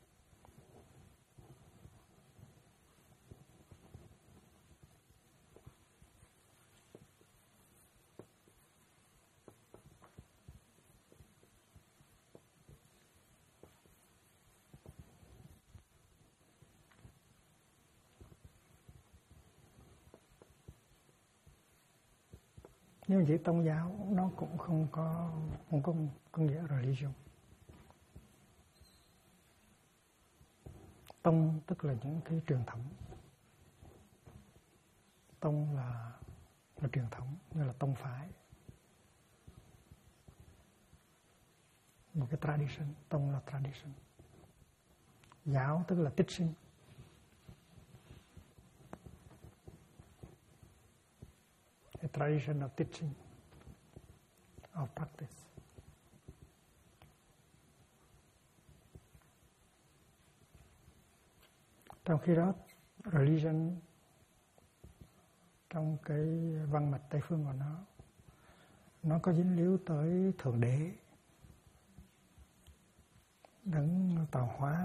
Nhưng chữ tôn giáo nó cũng không có nghĩa religion. Tông tức là những cái truyền thống. Tông là truyền thống, như là tông phái, một cái tradition. Tông là tradition. Giáo tức là teaching. A tradition of teaching, of practice. Trong khi đó, religion trong cái văn mạch Tây phương của nó có dính líu tới Thượng Đế, Đấng tạo hóa,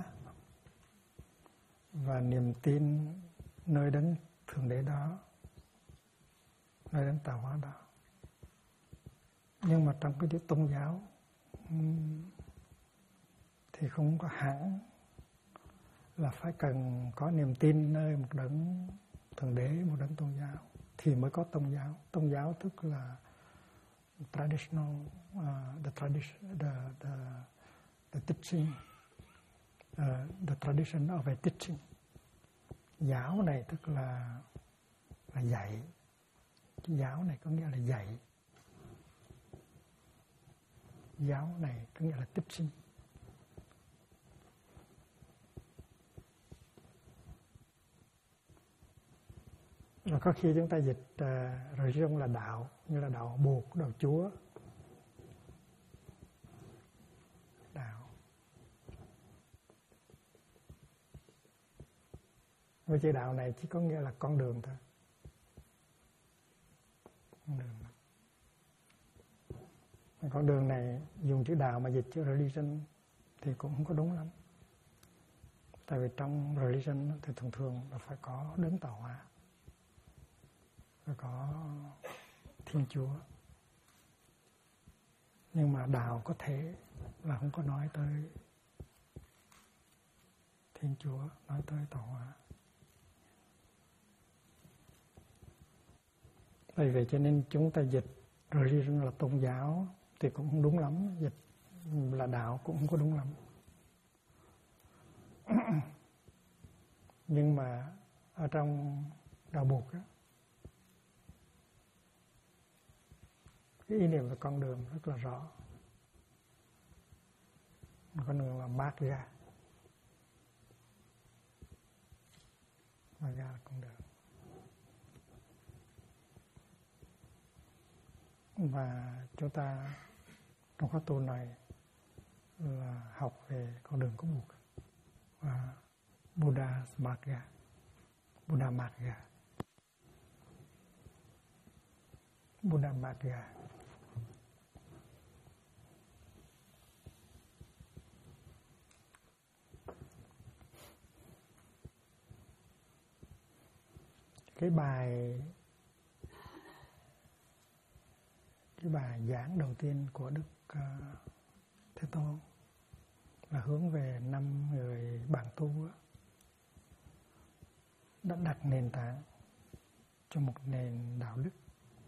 và niềm tin nơi Đấng Thượng Đế đó, nơi Đấng tạo hóa đó. Nhưng mà trong cái chữ tôn giáo thì không có hẳn là phải cần có niềm tin nơi một Đấng Thượng Đế, một Đấng tôn giáo thì mới có tôn giáo. Tôn giáo tức là traditional, the teaching, the tradition of a teaching, Giáo này tức là dạy. Cái giáo này có nghĩa là dạy. Giáo này có nghĩa là tiếp sinh. Rồi có khi chúng ta dịch religion là đạo, như là đạo Bụt, đạo Chúa. Đạo. Với chữ đạo này chỉ có nghĩa là con đường thôi. Con đường. Con đường này dùng chữ đạo mà dịch chữ religion thì cũng không có đúng lắm. Tại vì trong religion thì thường thường là phải có đấng tạo hóa, phải có Thiên Chúa. Nhưng mà đạo có thể là không có nói tới Thiên Chúa, nói tới tạo hóa. Bởi vậy cho nên chúng ta dịch religion là tôn giáo thì cũng không đúng lắm, dịch là đạo cũng không có đúng lắm. Nhưng mà ở trong đạo Bụt á, cái ý niệm về con đường rất là rõ. Con đường là Magga. Magga là con đường. Và chúng ta trong khóa tu này là học về con đường của Bụt và Buddha Magga. Buddha Magga. Buddha Magga. Cái bài giảng đầu tiên của Đức Thế Tôn là hướng về 5 người bạn tu đã đặt nền tảng cho một nền đạo đức.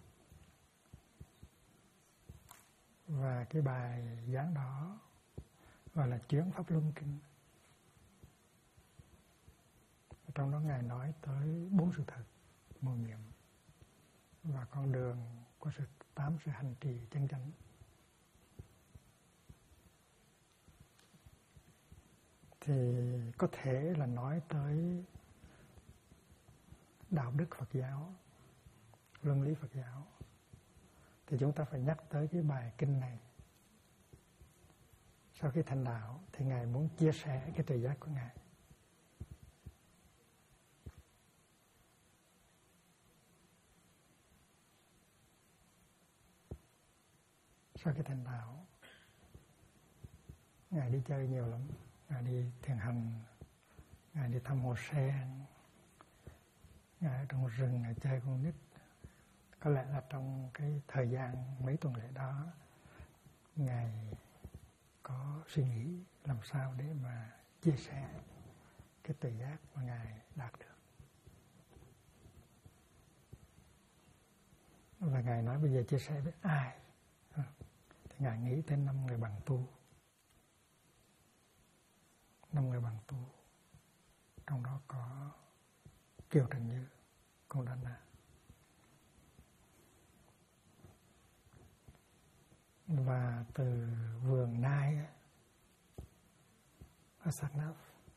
Và cái bài giảng đó gọi là Chuyến Pháp Luân Kinh. Trong đó Ngài nói tới 4 sự thật, mầu nhiệm và con đường của 8 sự hành trì chân chánh. Thì có thể là nói tới đạo đức Phật giáo, luân lý Phật giáo, thì chúng ta phải nhắc tới cái bài kinh này. Sau khi thành đạo thì Ngài muốn chia sẻ cái tuệ giác của Ngài. Sau khi thành đạo, Ngài đi chơi nhiều lắm. Ngài đi thiền hành, Ngài đi thăm hồ sen, Ngài ở trong rừng, Ngài chơi con nít. Có lẽ là trong cái thời gian mấy tuần lễ đó, Ngài có suy nghĩ làm sao để mà chia sẻ cái tuệ giác mà Ngài đạt được. Và Ngài nói bây giờ chia sẻ với ai? Thì Ngài nghĩ tới 5 người bạn tu. 5 người bạn tu. Trong đó có Kiều Trần Như, con Đan Na. Và từ vườn Nai ở Sát-náp,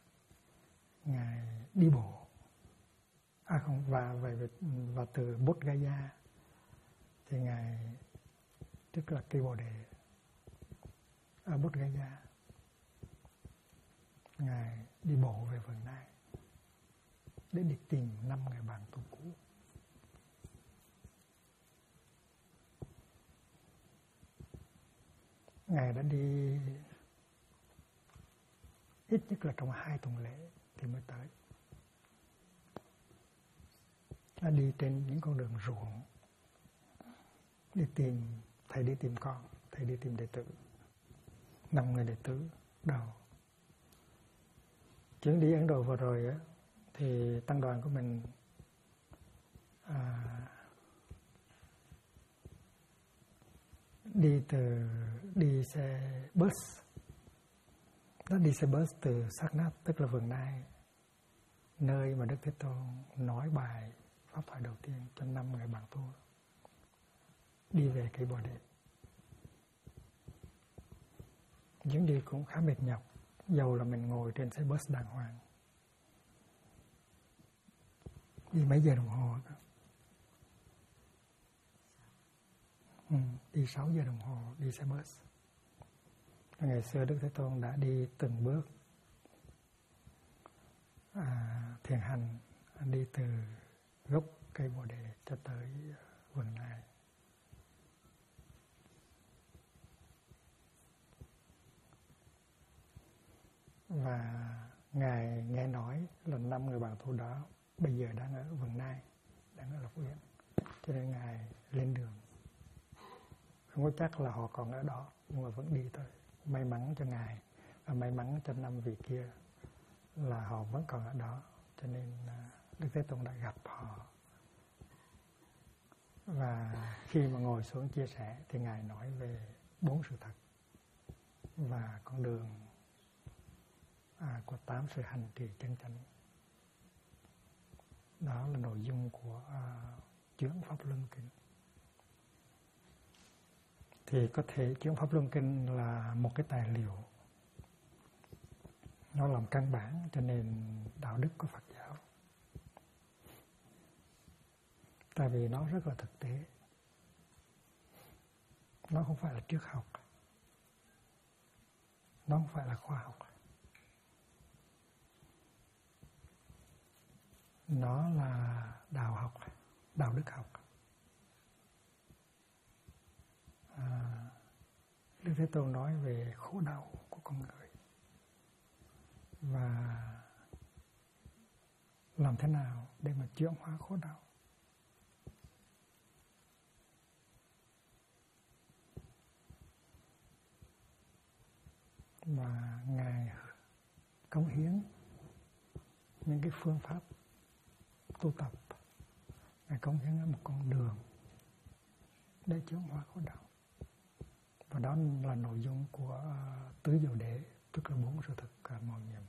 Ngài đi bộ. Và từ Bodh Gaya thì Ngài, tức là cây Bồ Đề ở Bodh Gaya, Ngài đi bộ về vườn Nai để đi tìm 5 người bạn tu cũ. Ngài đã đi ít nhất là trong 2 tuần lễ thì mới tới. Đã đi trên những con đường ruộng, đi tìm, thầy đi tìm con, thầy đi tìm đệ tử. 5 người đệ tử đầu. Chuyến đi Ấn Độ vừa rồi á, thì tăng đoàn của mình đi xe bus. Đã đi xe bus từ Sát-náp, tức là vườn Nai, nơi mà Đức Thế Tôn nói bài pháp thoại đầu tiên cho 5 người bạn tu đi về cây Bồ Đề. Chuyến đi cũng khá mệt nhọc, dầu là mình ngồi trên xe bus đàng hoàng. Đi mấy giờ đồng hồ đó. Đi 6 giờ đồng hồ, đi xe bus. Ngày xưa Đức Thế Tôn đã đi từng bước thiền hành, đi từ gốc cây Bồ Đề cho tới vườn Nai. Và Ngài nghe nói là 5 người bạn tu đó bây giờ đang ở vườn Nai, đang ở Lộc Uyển, cho nên Ngài lên đường. Không có chắc là họ còn ở đó, nhưng mà vẫn đi thôi. May mắn cho Ngài và may mắn cho 5 vị kia là họ vẫn còn ở đó, cho nên Đức Thế Tôn đã gặp họ. Và khi mà ngồi xuống chia sẻ thì Ngài nói về 4 sự thật và con đường của 8 sự hành trì chân chánh. Đó là nội dung của Chuyển Pháp Luân Kinh. Thì có thể Chuyển Pháp Luân Kinh là một cái tài liệu, nó làm căn bản cho nền đạo đức của Phật giáo. Tại vì nó rất là thực tế. Nó không phải là triết học, nó không phải là khoa học. Nó là đạo học, đạo đức học. Đức Thế Tôn nói về khổ đau của con người và làm thế nào để mà chuyển hóa khổ đau. Và Ngài cống hiến những cái phương pháp tu tập, Ngài cống hiến một con đường để chuyển hóa khổ đau. Và đó là nội dung của tứ diệu đế, tức là 4 sự thực màu nhiệm.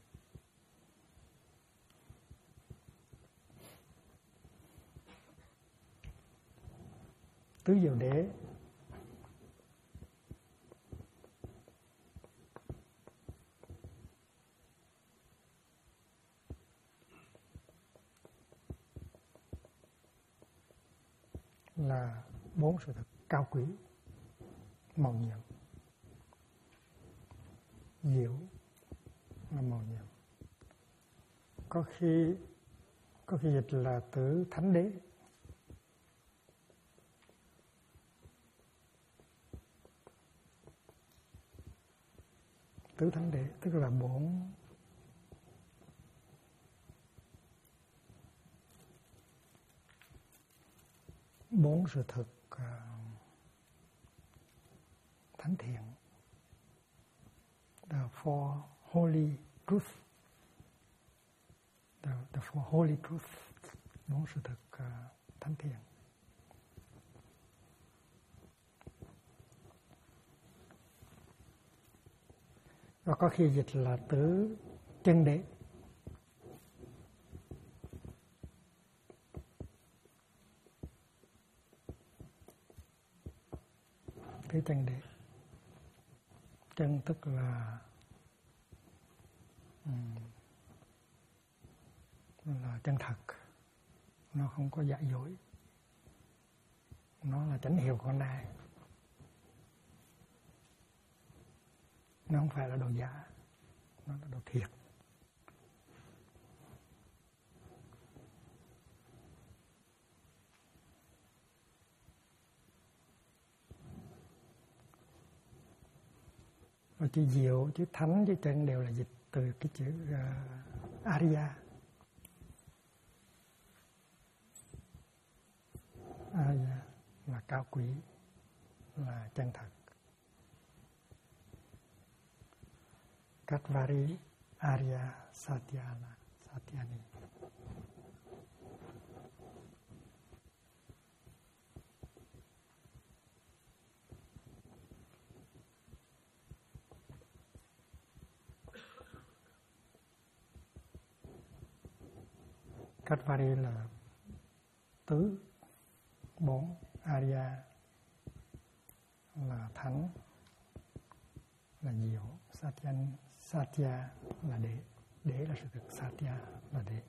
Tứ diệu đế là 4 sự thực cao quý, màu nhiệm. Diệu là màu nhiệm. Có khi dịch là tứ thánh đế. Tứ thánh đế tức là 4 sự thực thánh thiện. The four holy truth. The four holy truth. 4 sự thực thánh thiện. Và có khi dịch là tứ chân đế. Tứ chân đế. Chân tức là chân thật, nó không có giả dối, nó là chánh hiệu con nai, nó không phải là đồ giả, nó là đồ thiệt. Và chữ diệu, chữ thánh, chữ chân đều là dịch từ cái chữ Arya. Arya là cao quý, là chân thật. Katvari Arya Satyana Satyani. Katvari là tứ, 4, Arya là thánh, là diệu, Satya là đế là sự thực, Satya là đế.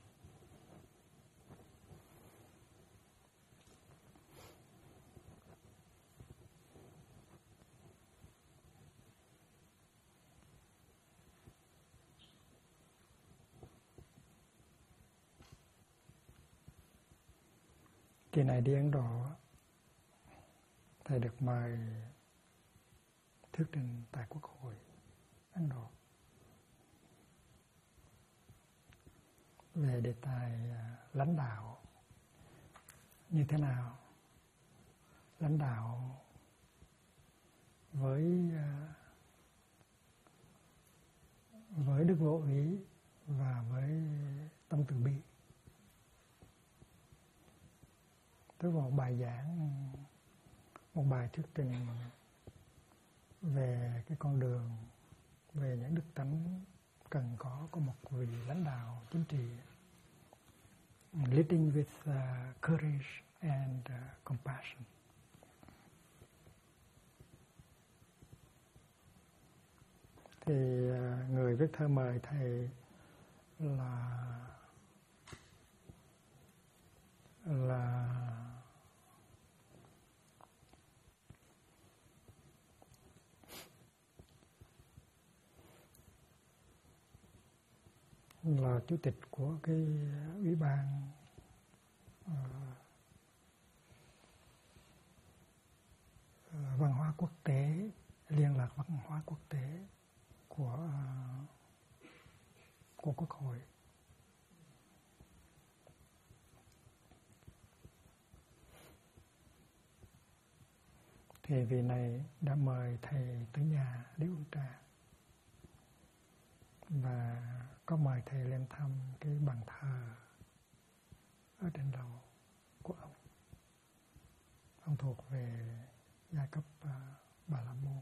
Kỳ này đi Ấn Độ, thầy được mời thuyết trình tại Quốc hội Ấn Độ về đề tài lãnh đạo như thế nào, lãnh đạo với đức vô ý và với tâm từ bi. Tức là một bài giảng, một bài thuyết trình về cái con đường, về những đức tánh cần có của một vị lãnh đạo chính trị, leading with courage and compassion. Thì người viết thơ mời thầy là chủ tịch của cái ủy ban văn hóa quốc tế, liên lạc văn hóa quốc tế của Quốc hội. Thì vị này đã mời thầy tới nhà để uống trà và có mời thầy lên thăm cái bàn thờ ở trên lầu của ông. Ông thuộc về giai cấp Bà La Môn.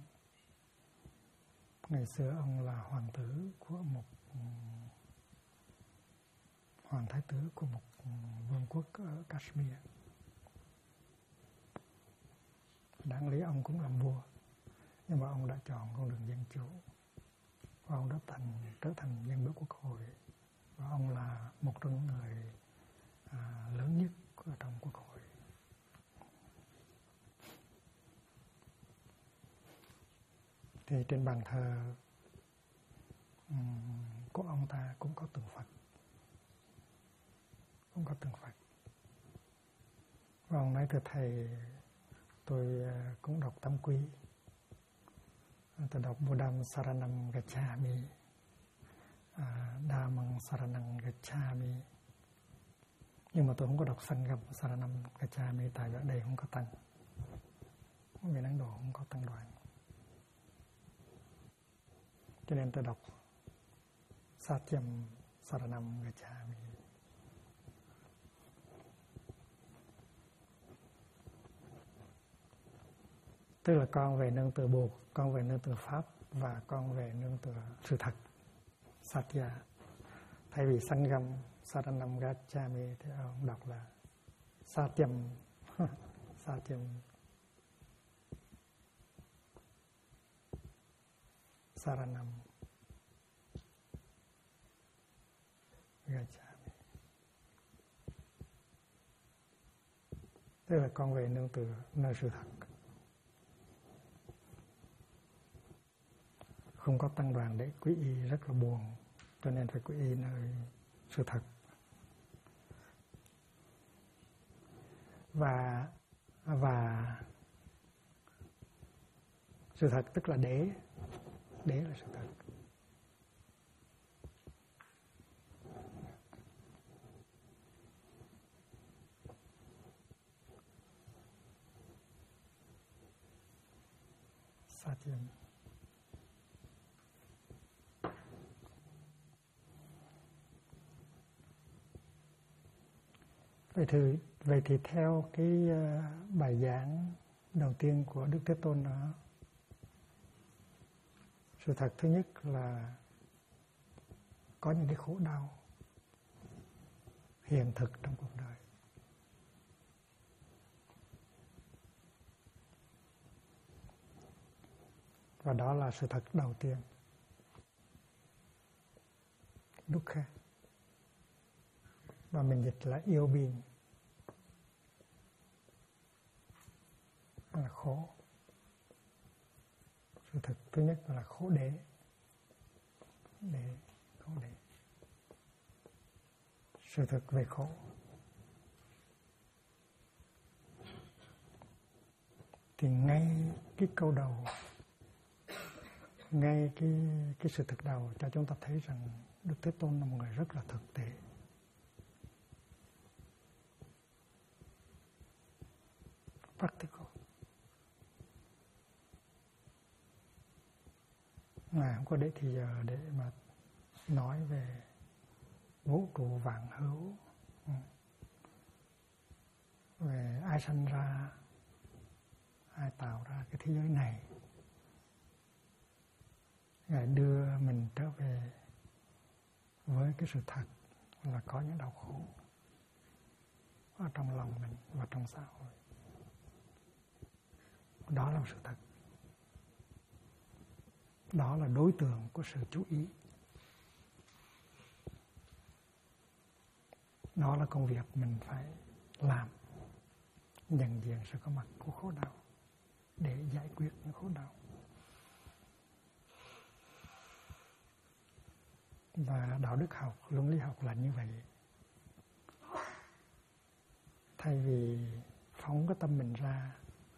Ngày xưa ông là hoàng tử của một hoàng thái tử của một vương quốc ở Kashmir. Đáng lý ông cũng làm vua, nhưng mà ông đã chọn con đường dân chủ và ông đã trở thành nhân biểu Quốc hội, và ông là một trong những người lớn nhất ở trong Quốc hội. Thì trên bàn thờ của ông ta cũng có tượng Phật, và ông nói: thưa thầy, tôi cũng đọc Tam Quy, tôi đọc Buddham Saranam Gacchami, Dhammam Saranam Gacchami, nhưng mà tôi không có đọc Sangham Saranam Gacchami, tại vì ở đây không có tăng, ở Ấn Độ không có tăng đoàn, cho nên tôi đọc Satyam Saranam Gacchami. Tức là con về nương tựa Bụt, con về nương tựa Pháp, và con về nương tựa sự thật, Satya. Thay vì Sangham Saranam Gacchami thì ông đọc là Satyam Satyam Saranam Gacchami. Tức là con về nương tựa nơi sự thật. Không có tăng đoàn để quy y rất là buồn, cho nên phải quy y nơi sự thật. Và sự thật tức là đế là sự thật. Satyam. Vậy thì theo cái bài giảng đầu tiên của Đức Thế Tôn đó, sự thật thứ nhất là có những cái khổ đau hiện thực trong cuộc đời. Và đó là sự thật đầu tiên. Dukkha. Và mình dịch là yêu biên, là khổ. Sự thật thứ nhất là khổ đế. Khổ đế. Sự thật về khổ. Thì ngay cái câu đầu, ngay cái sự thực đầu cho chúng ta thấy rằng Đức Thế Tôn là một người rất là thực tế. Practical. Ngài không có để thì giờ để mà nói về vũ trụ vạn hữu, về ai sanh ra, ai tạo ra cái thế giới này. Ngài đưa mình trở về với cái sự thật là có những đau khổ ở trong lòng mình và trong xã hội. Đó là sự thật. Đó là đối tượng của sự chú ý. Đó là công việc mình phải làm, nhận diện sự có mặt của khổ đau để giải quyết những khổ đau. Và đạo đức học, luân lý học là như vậy. Thay vì phóng cái tâm mình ra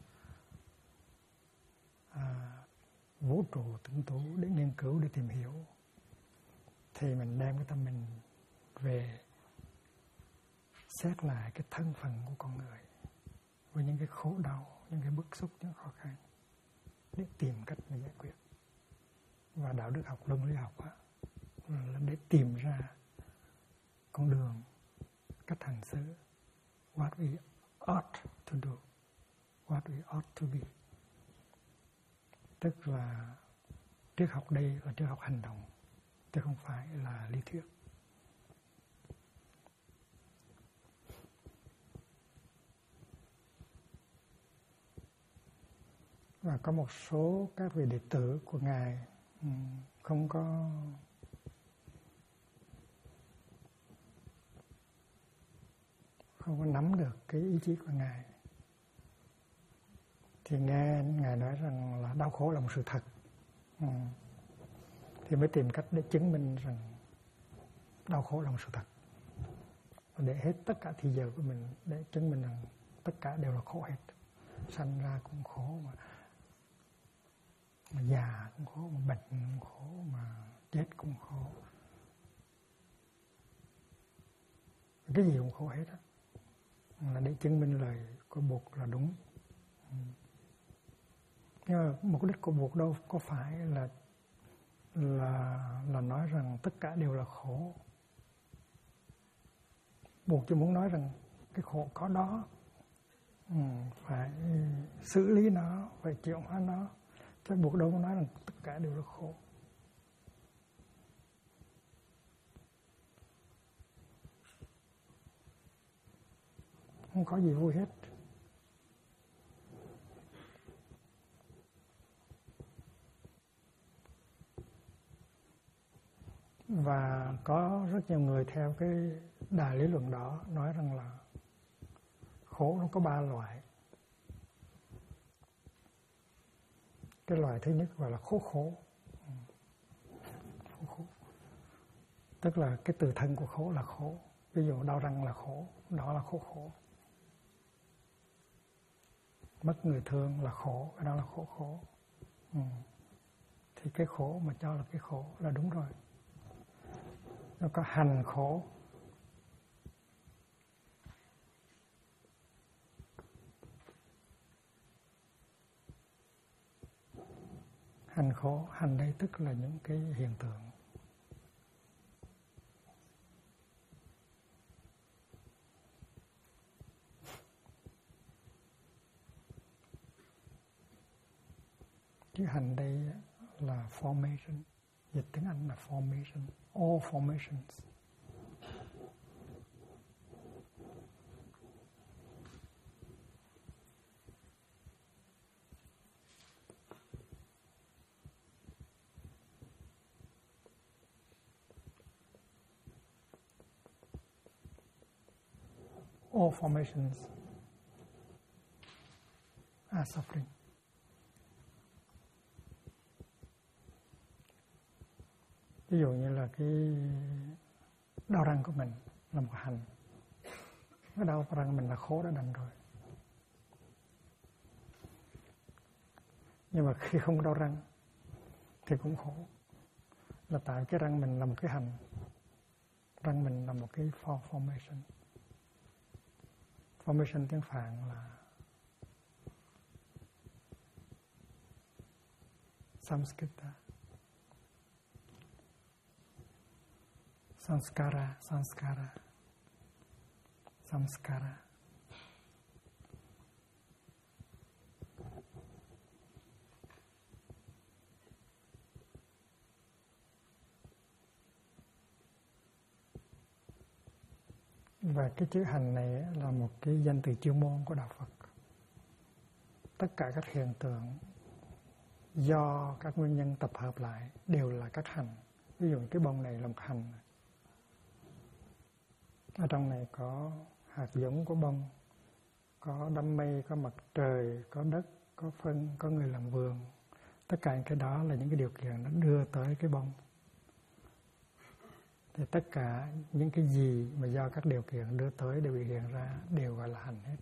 vũ trụ tinh tú để nghiên cứu, để tìm hiểu, thì mình đem cái tâm mình về xét lại cái thân phận của con người với những cái khổ đau, những cái bức xúc, những khó khăn để tìm cách để giải quyết. Và đạo đức học, luân lý học là để tìm ra con đường, cách hành xử, what we ought to do, what we ought to be. Tức là triết học đây là triết học hành động, chứ không phải là lý thuyết. Và có một số các vị đệ tử của Ngài không có nắm được cái ý chí của Ngài, thì nghe Ngài nói rằng là đau khổ là một sự thật, thì mới tìm cách để chứng minh rằng đau khổ là một sự thật, và để hết tất cả thời giờ của mình để chứng minh rằng tất cả đều là khổ hết. Sanh ra cũng khổ, mà già cũng khổ, mà bệnh cũng khổ, mà chết cũng khổ, cái gì cũng khổ hết á. Là để chứng minh lời của Bụt là đúng. Nhưng mà mục đích của Bụt đâu có phải là nói rằng tất cả đều là khổ. Bụt chỉ muốn nói rằng cái khổ có đó, phải xử lý nó, phải chuyển hóa nó. Chứ Bụt đâu có nói rằng tất cả đều là khổ. Không có gì vui hết. Và có rất nhiều người theo cái đà lý luận đó nói rằng là khổ nó có 3 loại. Cái loại thứ nhất gọi là khổ khổ. Tức là cái từ thân của khổ là khổ. Ví dụ đau răng là khổ, đó là khổ khổ. Mất người thương là khổ, cái đó là khổ khổ. Thì cái khổ mà cho là cái khổ là đúng rồi. Nó có hành khổ. Hành khổ, hành đây tức là những cái hiện tượng. Chữ hành đây là formation, dịch tiếng Anh là formation, all formations. all formations are suffering. Ví dụ như là cái đau răng của mình là một hành. Cái đau răng của mình là khổ đã đành rồi. Nhưng mà khi không có đau răng thì cũng khổ. Là tại cái răng mình là một cái hành. Răng mình là một cái formation. Formation tiếng Phạn là Samskara. Và cái chữ hành này là một cái danh từ chuyên môn của Đạo Phật. Tất cả các hiện tượng do các nguyên nhân tập hợp lại đều là các hành. Ví dụ cái bông này là một hành. Ở trong này có hạt giống của bông, có đám mây, có mặt trời, có đất, có phân, có người làm vườn. Tất cả những cái đó là những cái điều kiện nó đưa tới cái bông. Thì tất cả những cái gì mà do các điều kiện đưa tới đều bị hiện ra đều gọi là hành hết.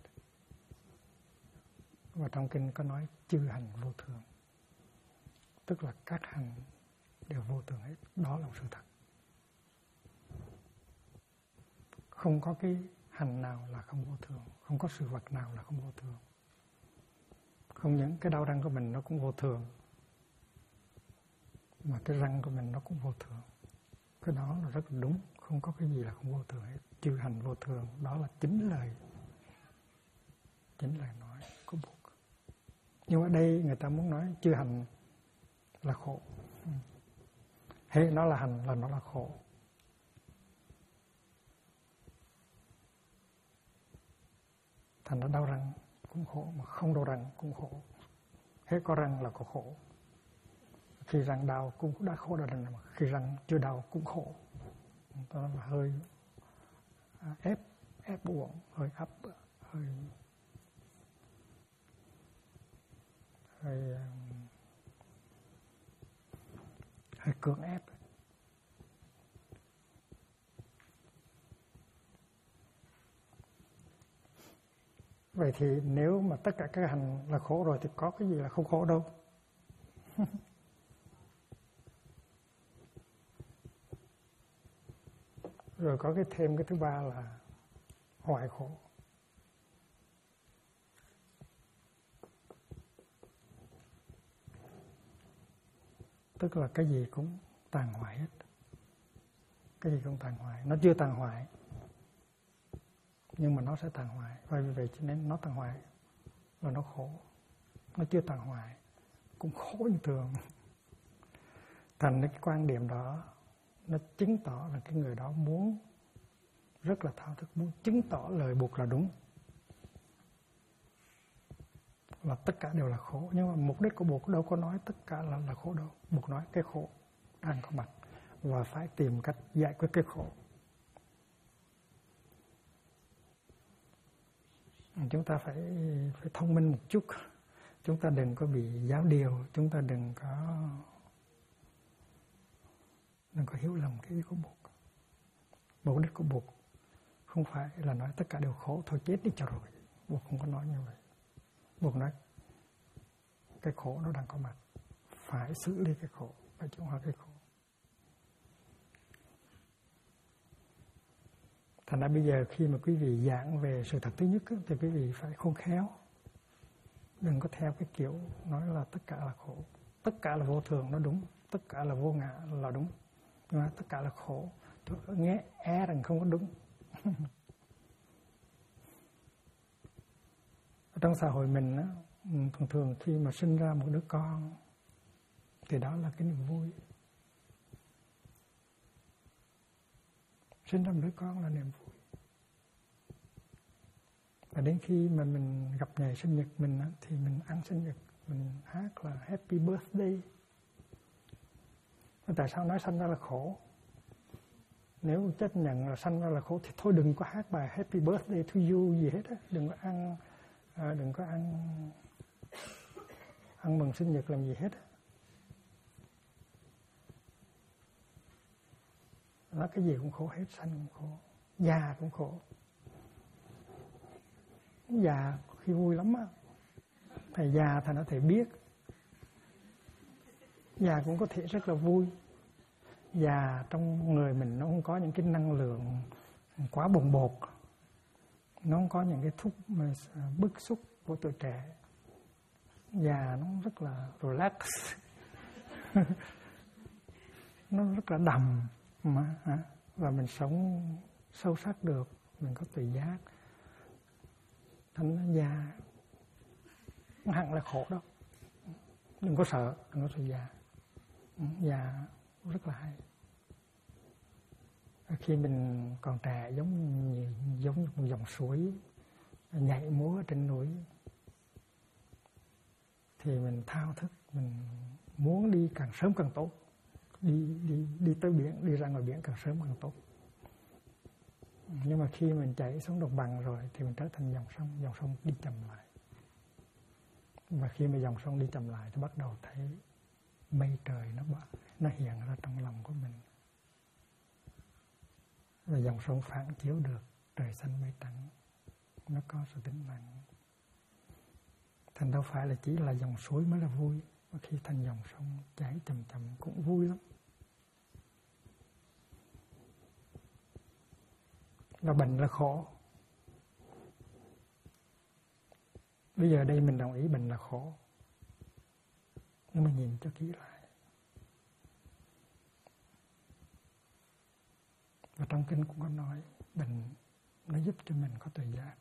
Và trong kinh có nói chư hành vô thường. Tức là các hành đều vô thường hết. Đó là một sự thật. Không có cái hành nào là không vô thường. Không có sự vật nào là không vô thường. Không những cái đau răng của mình nó cũng vô thường, mà cái răng của mình nó cũng vô thường. Cái đó là rất là đúng. Không có cái gì là không vô thường hết. Chư hành vô thường. Đó là chính lời nói của Bụt. Nhưng ở đây người ta muốn nói chư hành là khổ. Hệ nó là hành là nó là khổ. Thành ra đau răng cũng khổ, mà không đau răng cũng khổ. Hết có răng là có khổ. Khi răng đau cũng đã khổ rồi, mà khi răng chưa đau cũng khổ. Đó là hơi ép buộc, hơi áp, hơi cưỡng ép. Vậy thì nếu mà tất cả các hành là khổ rồi thì có cái gì là không khổ đâu. Rồi có thêm cái thứ ba là hoại khổ. Tức là cái gì cũng tàn hoại hết. Cái gì cũng tàn hoại. Nó chưa tàn hoại, nhưng mà nó sẽ tàn hoại. Và vì vậy cho nên nó tàn hoại là nó khổ. Nó chưa tàn hoại cũng khổ như thường. Thành cái quan điểm đó nó chứng tỏ là cái người đó muốn rất là thao thức, muốn chứng tỏ lời Bụt là đúng, là tất cả đều là khổ. Nhưng mà mục đích của Bụt đâu có nói tất cả là khổ đâu. Bụt nói cái khổ đang có mặt và phải tìm cách giải quyết cái khổ. Chúng ta phải thông minh một chút. Chúng ta đừng có bị giáo điều. Chúng ta đừng có hiểu lầm cái ý của Bụt. Mục đích của Bụt không phải là nói tất cả đều khổ, thôi chết đi cho rồi. Bụt không có nói như vậy. Bụt nói cái khổ nó đang có mặt, phải xử lý cái khổ, phải chuyển hóa cái khổ. Thành ra bây giờ khi mà quý vị giảng về sự thật thứ nhất thì quý vị phải khôn khéo. Đừng có theo cái kiểu nói là tất cả là khổ, tất cả là vô thường, nó đúng, tất cả là vô ngã là đúng. Nhưng mà tất cả là khổ, nghe rằng không có đúng. Ở trong xã hội mình á, thường khi mà sinh ra một đứa con thì đó là cái niềm vui. Sinh ra một đứa con là niềm vui. Và đến khi mà mình gặp ngày sinh nhật mình á, thì mình ăn sinh nhật, mình hát là Happy Birthday. Và tại sao nói sanh ra là khổ? Nếu chấp nhận là sanh ra là khổ thì thôi đừng có hát bài Happy Birthday to you gì hết á, đừng có ăn mừng sinh nhật làm gì hết á. Nó cái gì cũng khổ hết, sanh cũng khổ, già cũng khổ. Già khi vui lắm á, thầy già thầy nó thể biết. Già cũng có thể rất là vui. Già trong người mình nó không có những cái năng lượng quá bồng bột, nó không có những cái thúc mà bức xúc của tuổi trẻ. Già nó rất là relax. Nó rất là đầm mà, và mình sống sâu sắc được, mình có tự giác. Thành nó già nó hẳn là khổ đâu. Đừng có sợ, đừng có sợ già. Già rất là hay. Khi mình còn trẻ giống như một dòng suối nhảy múa trên núi, thì mình thao thức, mình muốn đi càng sớm càng tốt, đi tới biển, đi ra ngoài biển càng sớm càng tốt. Nhưng mà khi mình chạy xuống đồng bằng rồi thì mình trở thành dòng sông đi chậm lại. Và khi mà dòng sông đi chậm lại thì bắt đầu thấy mây trời nó hiện ra trong lòng của mình. Và dòng sông phản chiếu được trời xanh mây trắng, nó có sự tĩnh lặng. Thành đâu phải là chỉ là dòng suối mới là vui, mà khi thành dòng sông chảy chậm chậm cũng vui lắm. Và bệnh là khổ. Bây giờ đây mình đồng ý bệnh là khổ, nhưng mà nhìn cho kỹ lại. Và trong kinh cũng có nói bệnh nó giúp cho mình có tự giác.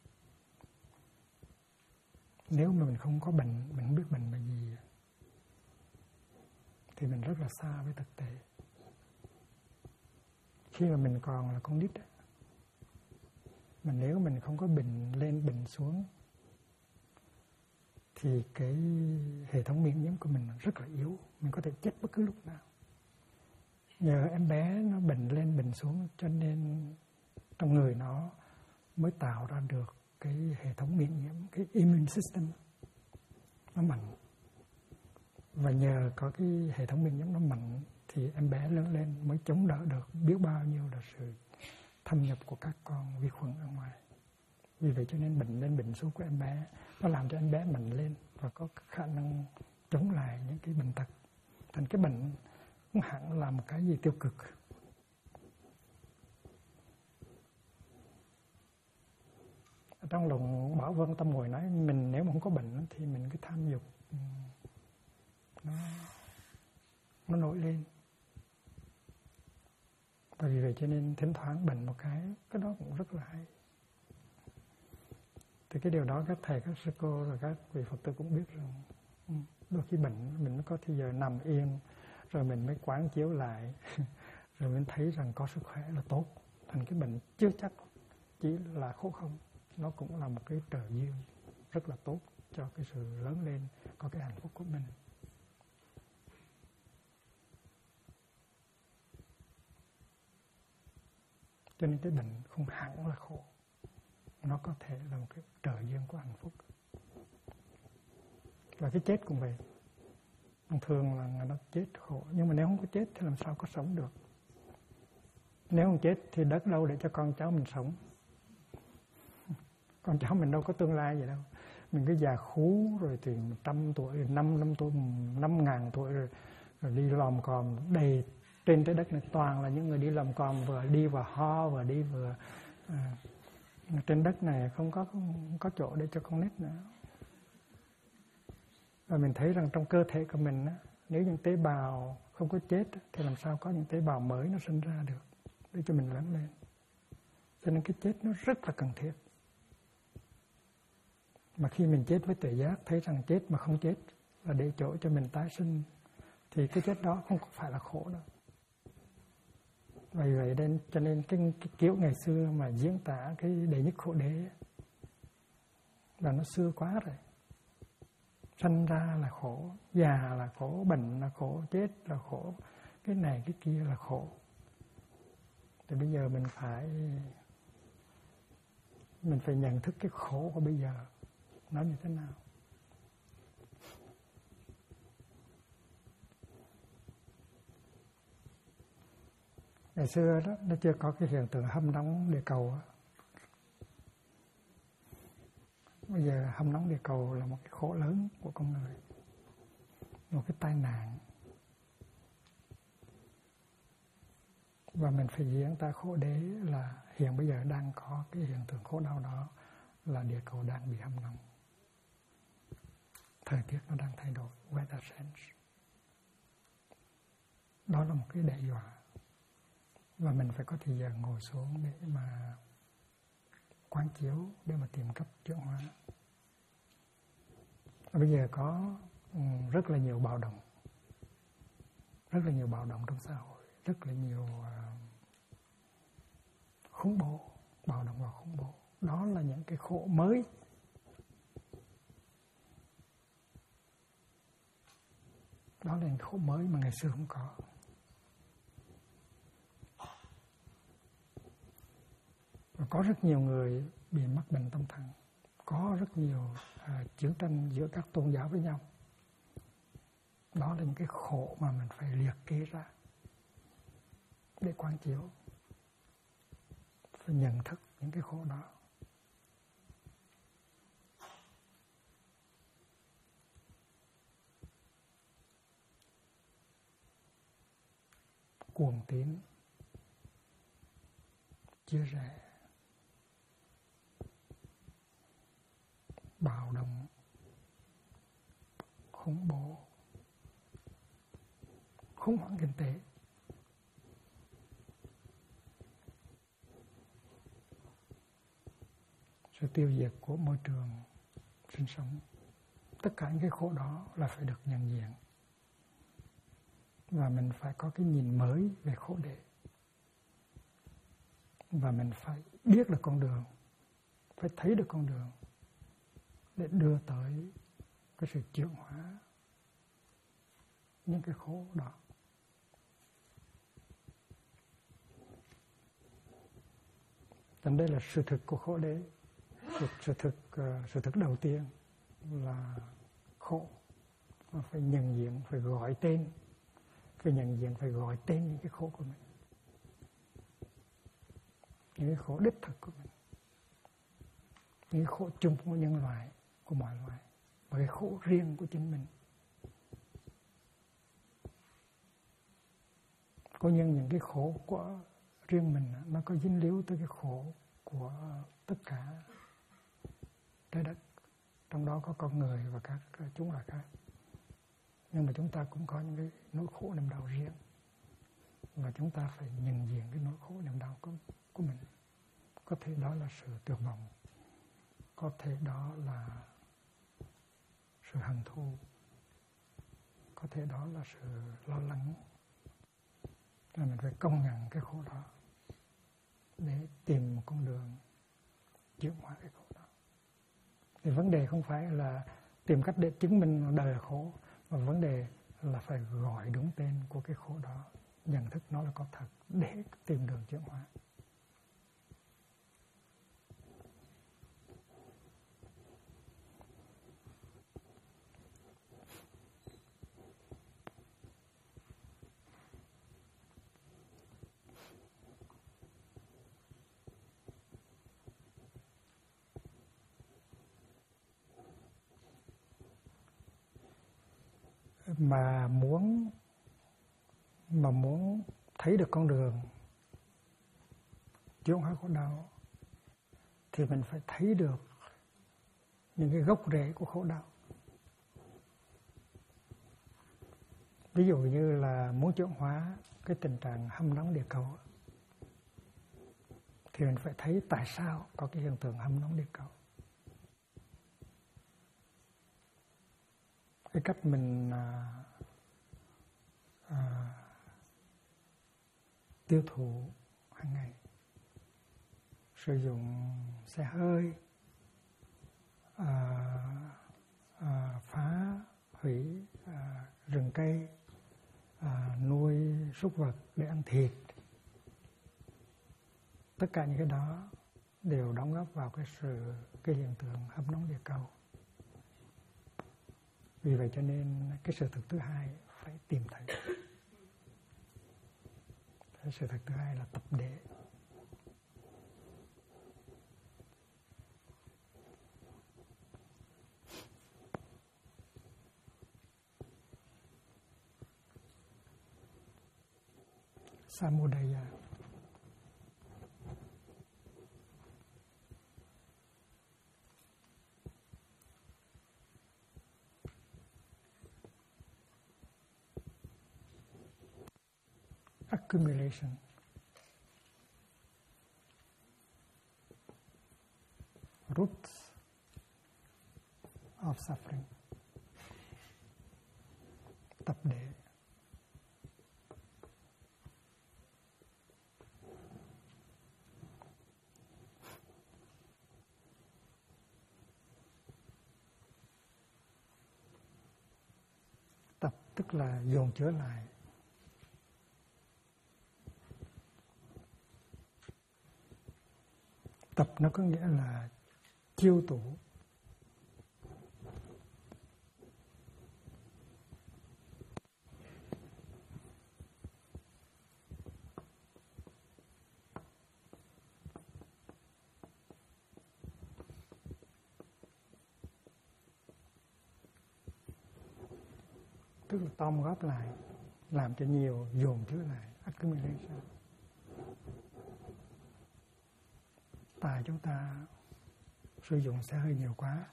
Nếu mà mình không có bệnh, mình không biết bệnh là gì, thì mình rất là xa với thực tế. Khi mà mình còn là con nít, mà nếu mình không có bệnh lên bệnh xuống, thì cái hệ thống miễn nhiễm của mình rất là yếu, mình có thể chết bất cứ lúc nào. Nhờ em bé nó bệnh lên bệnh xuống, cho nên trong người nó mới tạo ra được cái hệ thống miễn nhiễm, cái immune system nó mạnh. Và nhờ có cái hệ thống miễn nhiễm nó mạnh thì em bé lớn lên mới chống đỡ được biết bao nhiêu là sự thâm nhập của các con vi khuẩn ở ngoài. Vì vậy cho nên bệnh lên bệnh xuống của em bé nó làm cho em bé mạnh lên và có khả năng chống lại những cái bệnh tật. Thành cái bệnh không hẳn là một cái gì tiêu cực. Trong lòng Bảo Vân Tâm ngồi nói mình nếu mà không có bệnh thì mình cái tham dục nó nổi lên. Và vì vậy cho nên thỉnh thoảng bệnh một cái đó cũng rất là hay. Thì cái điều đó các thầy, các sư cô rồi các vị Phật tử cũng biết rằng đôi khi bệnh mình mới có thời giờ nằm yên rồi mình mới quán chiếu lại rồi mình thấy rằng có sức khỏe là tốt. Thành cái bệnh chưa chắc chỉ là khổ không, nó cũng là một cái trợ duyên rất là tốt cho cái sự lớn lên, có cái hạnh phúc của mình. Cho nên cái bệnh không hẳn là khổ, nó có thể là một cái trợ duyên của hạnh phúc. Và cái chết cũng vậy. Thường là nó chết khổ, nhưng mà nếu không có chết thì làm sao có sống được. Nếu không chết thì đất đâu để cho con cháu mình sống. Con cháu mình đâu có tương lai gì đâu. Mình cứ già khú rồi thì 100 tuổi, 5 tuổi, 5.000 tuổi rồi đi lòm còm đầy trên trái đất này, toàn là những người đi lòm còm, vừa đi vừa ho, vừa đi vừa trên đất này không có chỗ để cho con nít nữa. Và mình thấy rằng trong cơ thể của mình nếu những tế bào không có chết thì làm sao có những tế bào mới nó sinh ra được để cho mình lớn lên. Cho nên cái chết nó rất là cần thiết. Mà khi mình chết với tự giác, thấy rằng chết mà không chết là để chỗ cho mình tái sinh, thì cái chết đó không phải là khổ đâu. Vì vậy nên cho nên cái kiểu ngày xưa mà diễn tả cái đệ nhất khổ đế là nó xưa quá rồi. Sanh ra là khổ, già là khổ, bệnh là khổ, chết là khổ, cái này cái kia là khổ. Thì bây giờ mình phải nhận thức cái khổ của bây giờ nó như thế nào. Ngày xưa đó, nó chưa có cái hiện tượng hâm nóng địa cầu đó. Bây giờ hâm nóng địa cầu là một cái khổ lớn của con người, một cái tai nạn, và mình phải diễn tả khổ đế là hiện bây giờ đang có cái hiện tượng khổ đau đó, là địa cầu đang bị hâm nóng, thời tiết nó đang thay đổi, weather change. Đó là một cái đe dọa, và mình phải có thời gian ngồi xuống để mà quán chiếu, để mà tìm cách chuyển hóa. Và bây giờ có rất là nhiều bạo động, rất là nhiều bạo động trong xã hội, rất là nhiều khủng bố, bạo động và khủng bố. Đó là những cái khổ mới. Đó là những khổ mới mà ngày xưa không có. Và có rất nhiều người bị mắc bệnh tâm thần. Có rất nhiều chiến tranh giữa các tôn giáo với nhau. Đó là những cái khổ mà mình phải liệt kê ra để quán chiếu, phải nhận thức những cái khổ đó. Cuồng tín, chia rẽ, bạo động, khủng bố, khủng hoảng kinh tế, sự tiêu diệt của môi trường sinh sống. Tất cả những cái khổ đó là phải được nhận diện, và mình phải có cái nhìn mới về khổ đế, và mình phải biết được con đường, phải thấy được con đường để đưa tới cái sự chuyển hóa những cái khổ đó. Nên đây là sự thực của khổ đế. Sự thực đầu tiên là khổ, mà phải nhận diện, phải gọi tên, phải nhận diện, phải gọi tên những cái khổ của mình, những cái khổ đích thực của mình, những cái khổ chung của nhân loại, của mọi loài, và cái khổ riêng của chính mình. Có những cái khổ của riêng mình nó có dính líu tới cái khổ của tất cả trái đất, trong đó có con người và các chúng loài khác. Nhưng mà chúng ta cũng có những cái nỗi khổ niềm đau riêng, và chúng ta phải nhận diện cái nỗi khổ niềm đau của mình. Có thể đó là sự tuyệt vọng, có thể đó là sự hận thù, có thể đó là sự lo lắng. Là mình phải công nhận cái khổ đó để tìm một con đường chuyển hóa cái khổ đó. Thì vấn đề không phải là tìm cách để chứng minh đời là khổ, mà vấn đề là phải gọi đúng tên của cái khổ đó, nhận thức nó là có thật để tìm đường chuyển hóa. Mà muốn thấy được con đường chuyển hóa khổ đau thì mình phải thấy được những cái gốc rễ của khổ đau. Ví dụ như là muốn chuyển hóa cái tình trạng hâm nóng địa cầu thì mình phải thấy tại sao có cái hiện tượng hâm nóng địa cầu. Cái cách mình tiêu thụ hàng ngày, sử dụng xe hơi, phá hủy rừng cây, nuôi súc vật để ăn thịt, Tất cả những cái đó đều đóng góp vào cái hiện tượng hâm nóng địa cầu. Vì vậy cho nên cái sự thực thứ hai phải tìm thấy. Cái sự thực thứ hai là tập đế. Samudaya. Accumulation. Roots of suffering. Tập đế. Tập tức là dồn chứa lại. Tập nó có nghĩa là chiêu tụ. Tức là tom góp lại, làm cho nhiều, dồn chứa lại, accumulation. Tại chúng ta sử dụng xe hơi nhiều quá,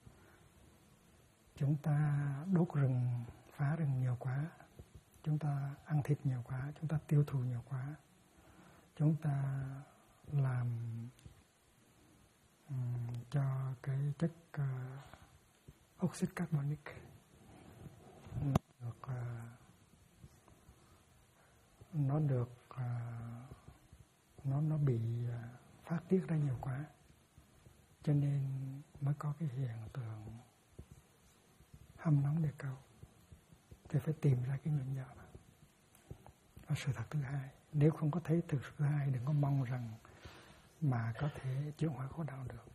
chúng ta đốt rừng, phá rừng nhiều quá, chúng ta ăn thịt nhiều quá, chúng ta tiêu thụ nhiều quá, chúng ta làm cho cái chất oxit carbonic nó bị phát tiết ra nhiều quá, cho nên mới có cái hiện tượng hâm nóng địa cầu. Thì phải tìm ra cái nguyên do đó. Và sự thật thứ hai, nếu không có thấy thực sự thứ hai, đừng có mong rằng mà có thể chuyển hóa khổ đau được.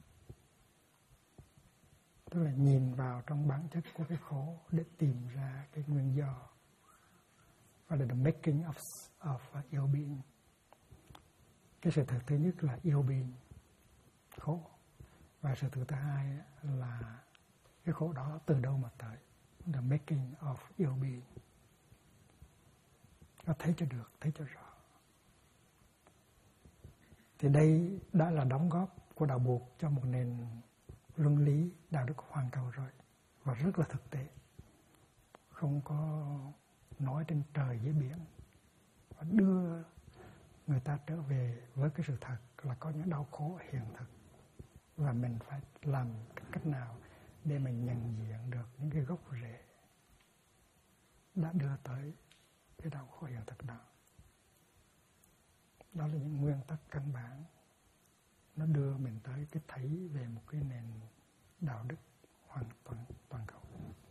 Tức là nhìn vào trong bản chất của cái khổ để tìm ra cái nguyên do. Và là the making of ill being. Cái sự thật thứ nhất là ill being, khổ. Và sự thật thứ hai là cái khổ đó từ đâu mà tới. The making of ill being. Nó thấy cho được, thấy cho rõ. Thì đây đã là đóng góp của đạo Buộc cho một nền luân lý đạo đức hoàn cầu rồi. Và rất là thực tế. Không có nói trên trời dưới biển. Và đưa người ta trở về với cái sự thật là có những đau khổ hiện thực. Và mình phải làm cách nào để mình nhận diện được những cái gốc rễ đã đưa tới cái đau khổ hiện thực đó. Đó là những nguyên tắc căn bản. Nó đưa mình tới cái thấy về một cái nền đạo đức hoàn toàn cầu.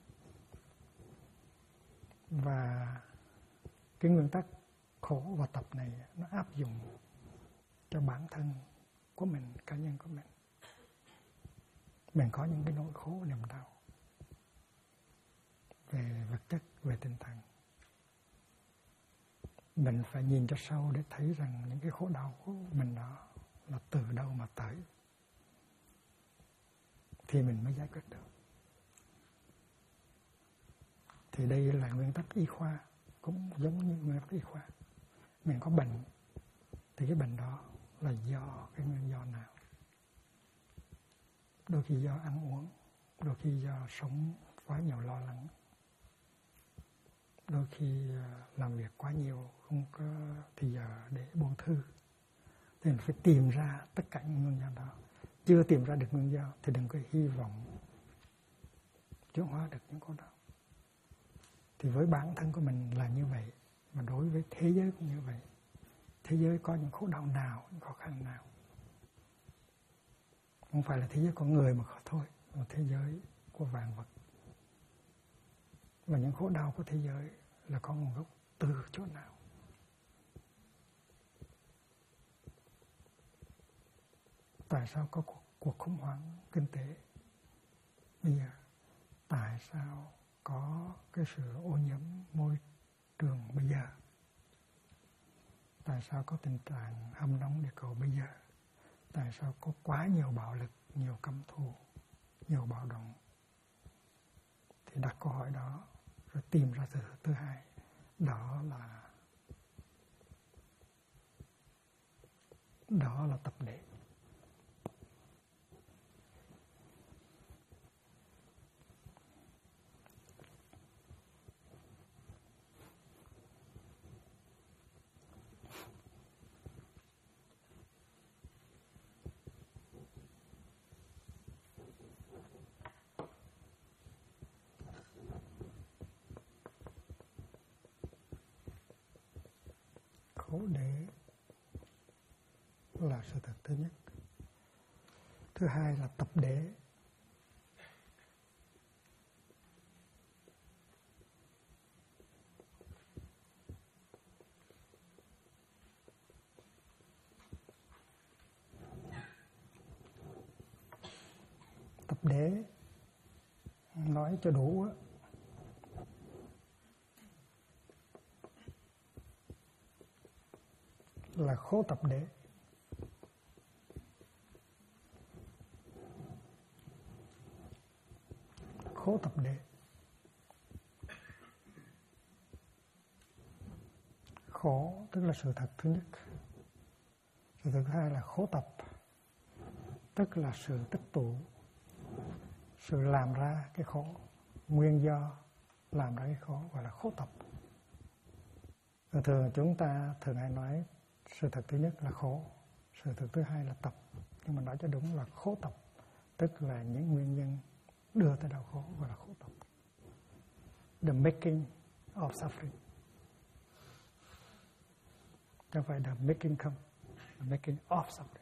Và cái nguyên tắc khổ và tập này nó áp dụng cho bản thân của mình, cá nhân của mình. Mình có những cái nỗi khổ niềm đau về vật chất, về tinh thần. Mình phải nhìn cho sâu để thấy rằng những cái khổ đau của mình đó là từ đâu mà tới. Thì mình mới giải quyết được. Thì đây là nguyên tắc y khoa, cũng giống như nguyên tắc y khoa. Mình có bệnh, thì cái bệnh đó là do cái nguyên do nào? Đôi khi do ăn uống, đôi khi do sống quá nhiều lo lắng, đôi khi làm việc quá nhiều, không có thì giờ để buông thư. Thì mình phải tìm ra tất cả những nguyên do đó. Chưa tìm ra được nguyên do thì đừng có hy vọng chuyển hóa được những khổ đau. Thì với bản thân của mình là như vậy, mà đối với thế giới cũng như vậy. Thế giới có những khổ đau nào, những khó khăn nào. Không phải là thế giới con người mà thôi, mà thế giới của vạn vật. Và những khổ đau của thế giới là có nguồn gốc từ chỗ nào. Tại sao có cuộc khủng hoảng kinh tế bây giờ? Tại sao có cái sự ô nhiễm môi trường bây giờ? Tại sao có tình trạng hâm nóng địa cầu bây giờ? Tại sao có quá nhiều bạo lực, nhiều căm thù, nhiều bạo động? Thì đặt câu hỏi đó rồi tìm ra sự thật thứ hai, đó là tập đế. Khổ đế là sự thật thứ nhất. Thứ hai là tập đế. Tập đế nói cho đủ là khổ tập đế. Khổ tập đế. Khổ tức là sự thật thứ nhất. Sự thật thứ hai là khổ tập, tức là sự tích tụ, sự làm ra cái khổ, nguyên do làm ra cái khổ gọi là khổ tập. Thường chúng ta thường hay nói sự thật thứ nhất là khổ, sự thật thứ hai là tập, nhưng mà nói cho đúng là khổ tập, tức là những nguyên nhân đưa tới đau khổ gọi là khổ tập. The making of suffering. Không phải the making come, the making of suffering.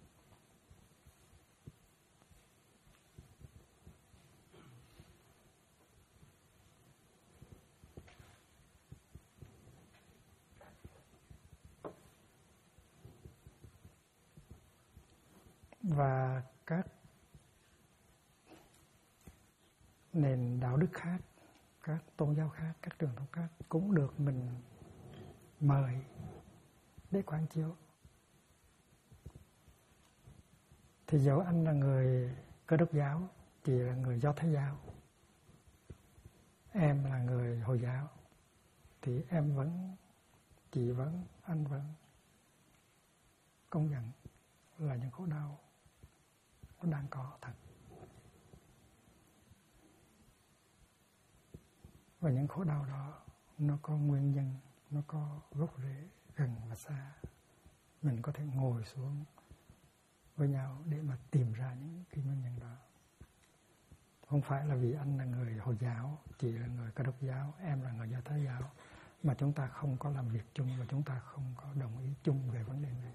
Và các nền đạo đức khác, các tôn giáo khác, các truyền thống khác cũng được mình mời để quán chiếu. Thì dẫu anh là người Cơ Đốc giáo, chị là người Do Thái giáo, em là người Hồi giáo, thì em vẫn, chị vẫn, anh vẫn công nhận là những khổ đau nó đang có thật. Và những khổ đau đó nó có nguyên nhân, nó có gốc rễ gần và xa. Mình có thể ngồi xuống với nhau để mà tìm ra những cái nguyên nhân đó. Không phải là vì anh là người Hồi giáo, chị là người Cơ Đốc giáo, em là người Do Thái giáo mà chúng ta không có làm việc chung và chúng ta không có đồng ý chung về vấn đề này.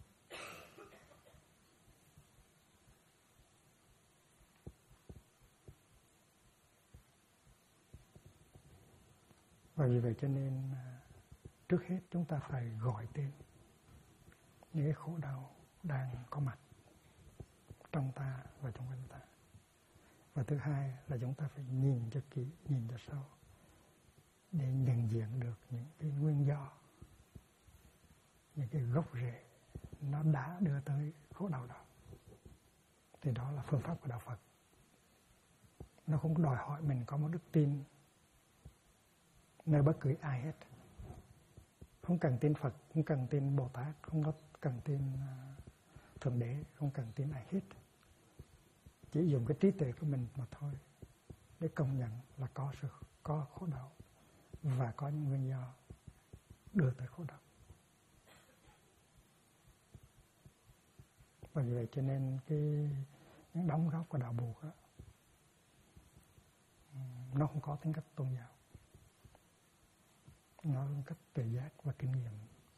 Và vì vậy cho nên trước hết chúng ta phải gọi tên những cái khổ đau đang có mặt trong ta và trong quanh ta. Và thứ hai là chúng ta phải nhìn cho kỹ, nhìn cho sâu để nhận diện được những cái nguyên do, những cái gốc rễ nó đã đưa tới khổ đau đó. Thì đó là phương pháp của Đạo Phật. Nó không đòi hỏi mình có một đức tin nơi bất cứ ai hết. Không cần tin Phật, không cần tin Bồ Tát, không có cần tin Thượng Đế, không cần tin ai hết. Chỉ dùng cái trí tuệ của mình mà thôi để công nhận là có khổ đau và có những nguyên do đưa tới khổ đau. Và vì vậy cho nên những đóng góp của đạo Buddha đó, nó không có tính cách tôn giáo, nó là cách tự giác và kinh nghiệm.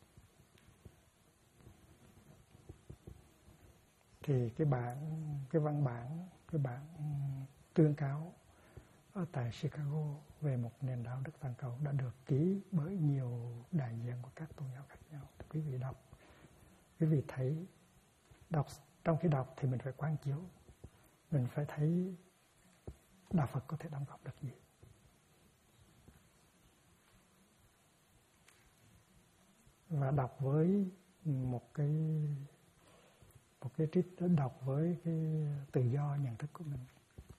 Thì cái văn bản tuyên cáo ở tại Chicago về một nền đạo đức toàn cầu đã được ký bởi nhiều đại diện của các tôn giáo khác nhau. Quý vị đọc, quý vị thấy đọc trong khi đọc thì mình phải quán chiếu, mình phải thấy Đạo Phật có thể đóng góp được gì. Và đọc với một cái trí, đọc với cái tự do nhận thức của mình.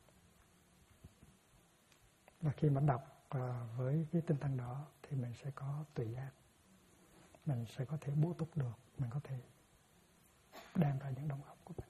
Và khi mà đọc với cái tinh thần đó thì mình sẽ có tùy giác, mình sẽ có thể bố túc được, mình có thể đem ra những đóng góp của mình.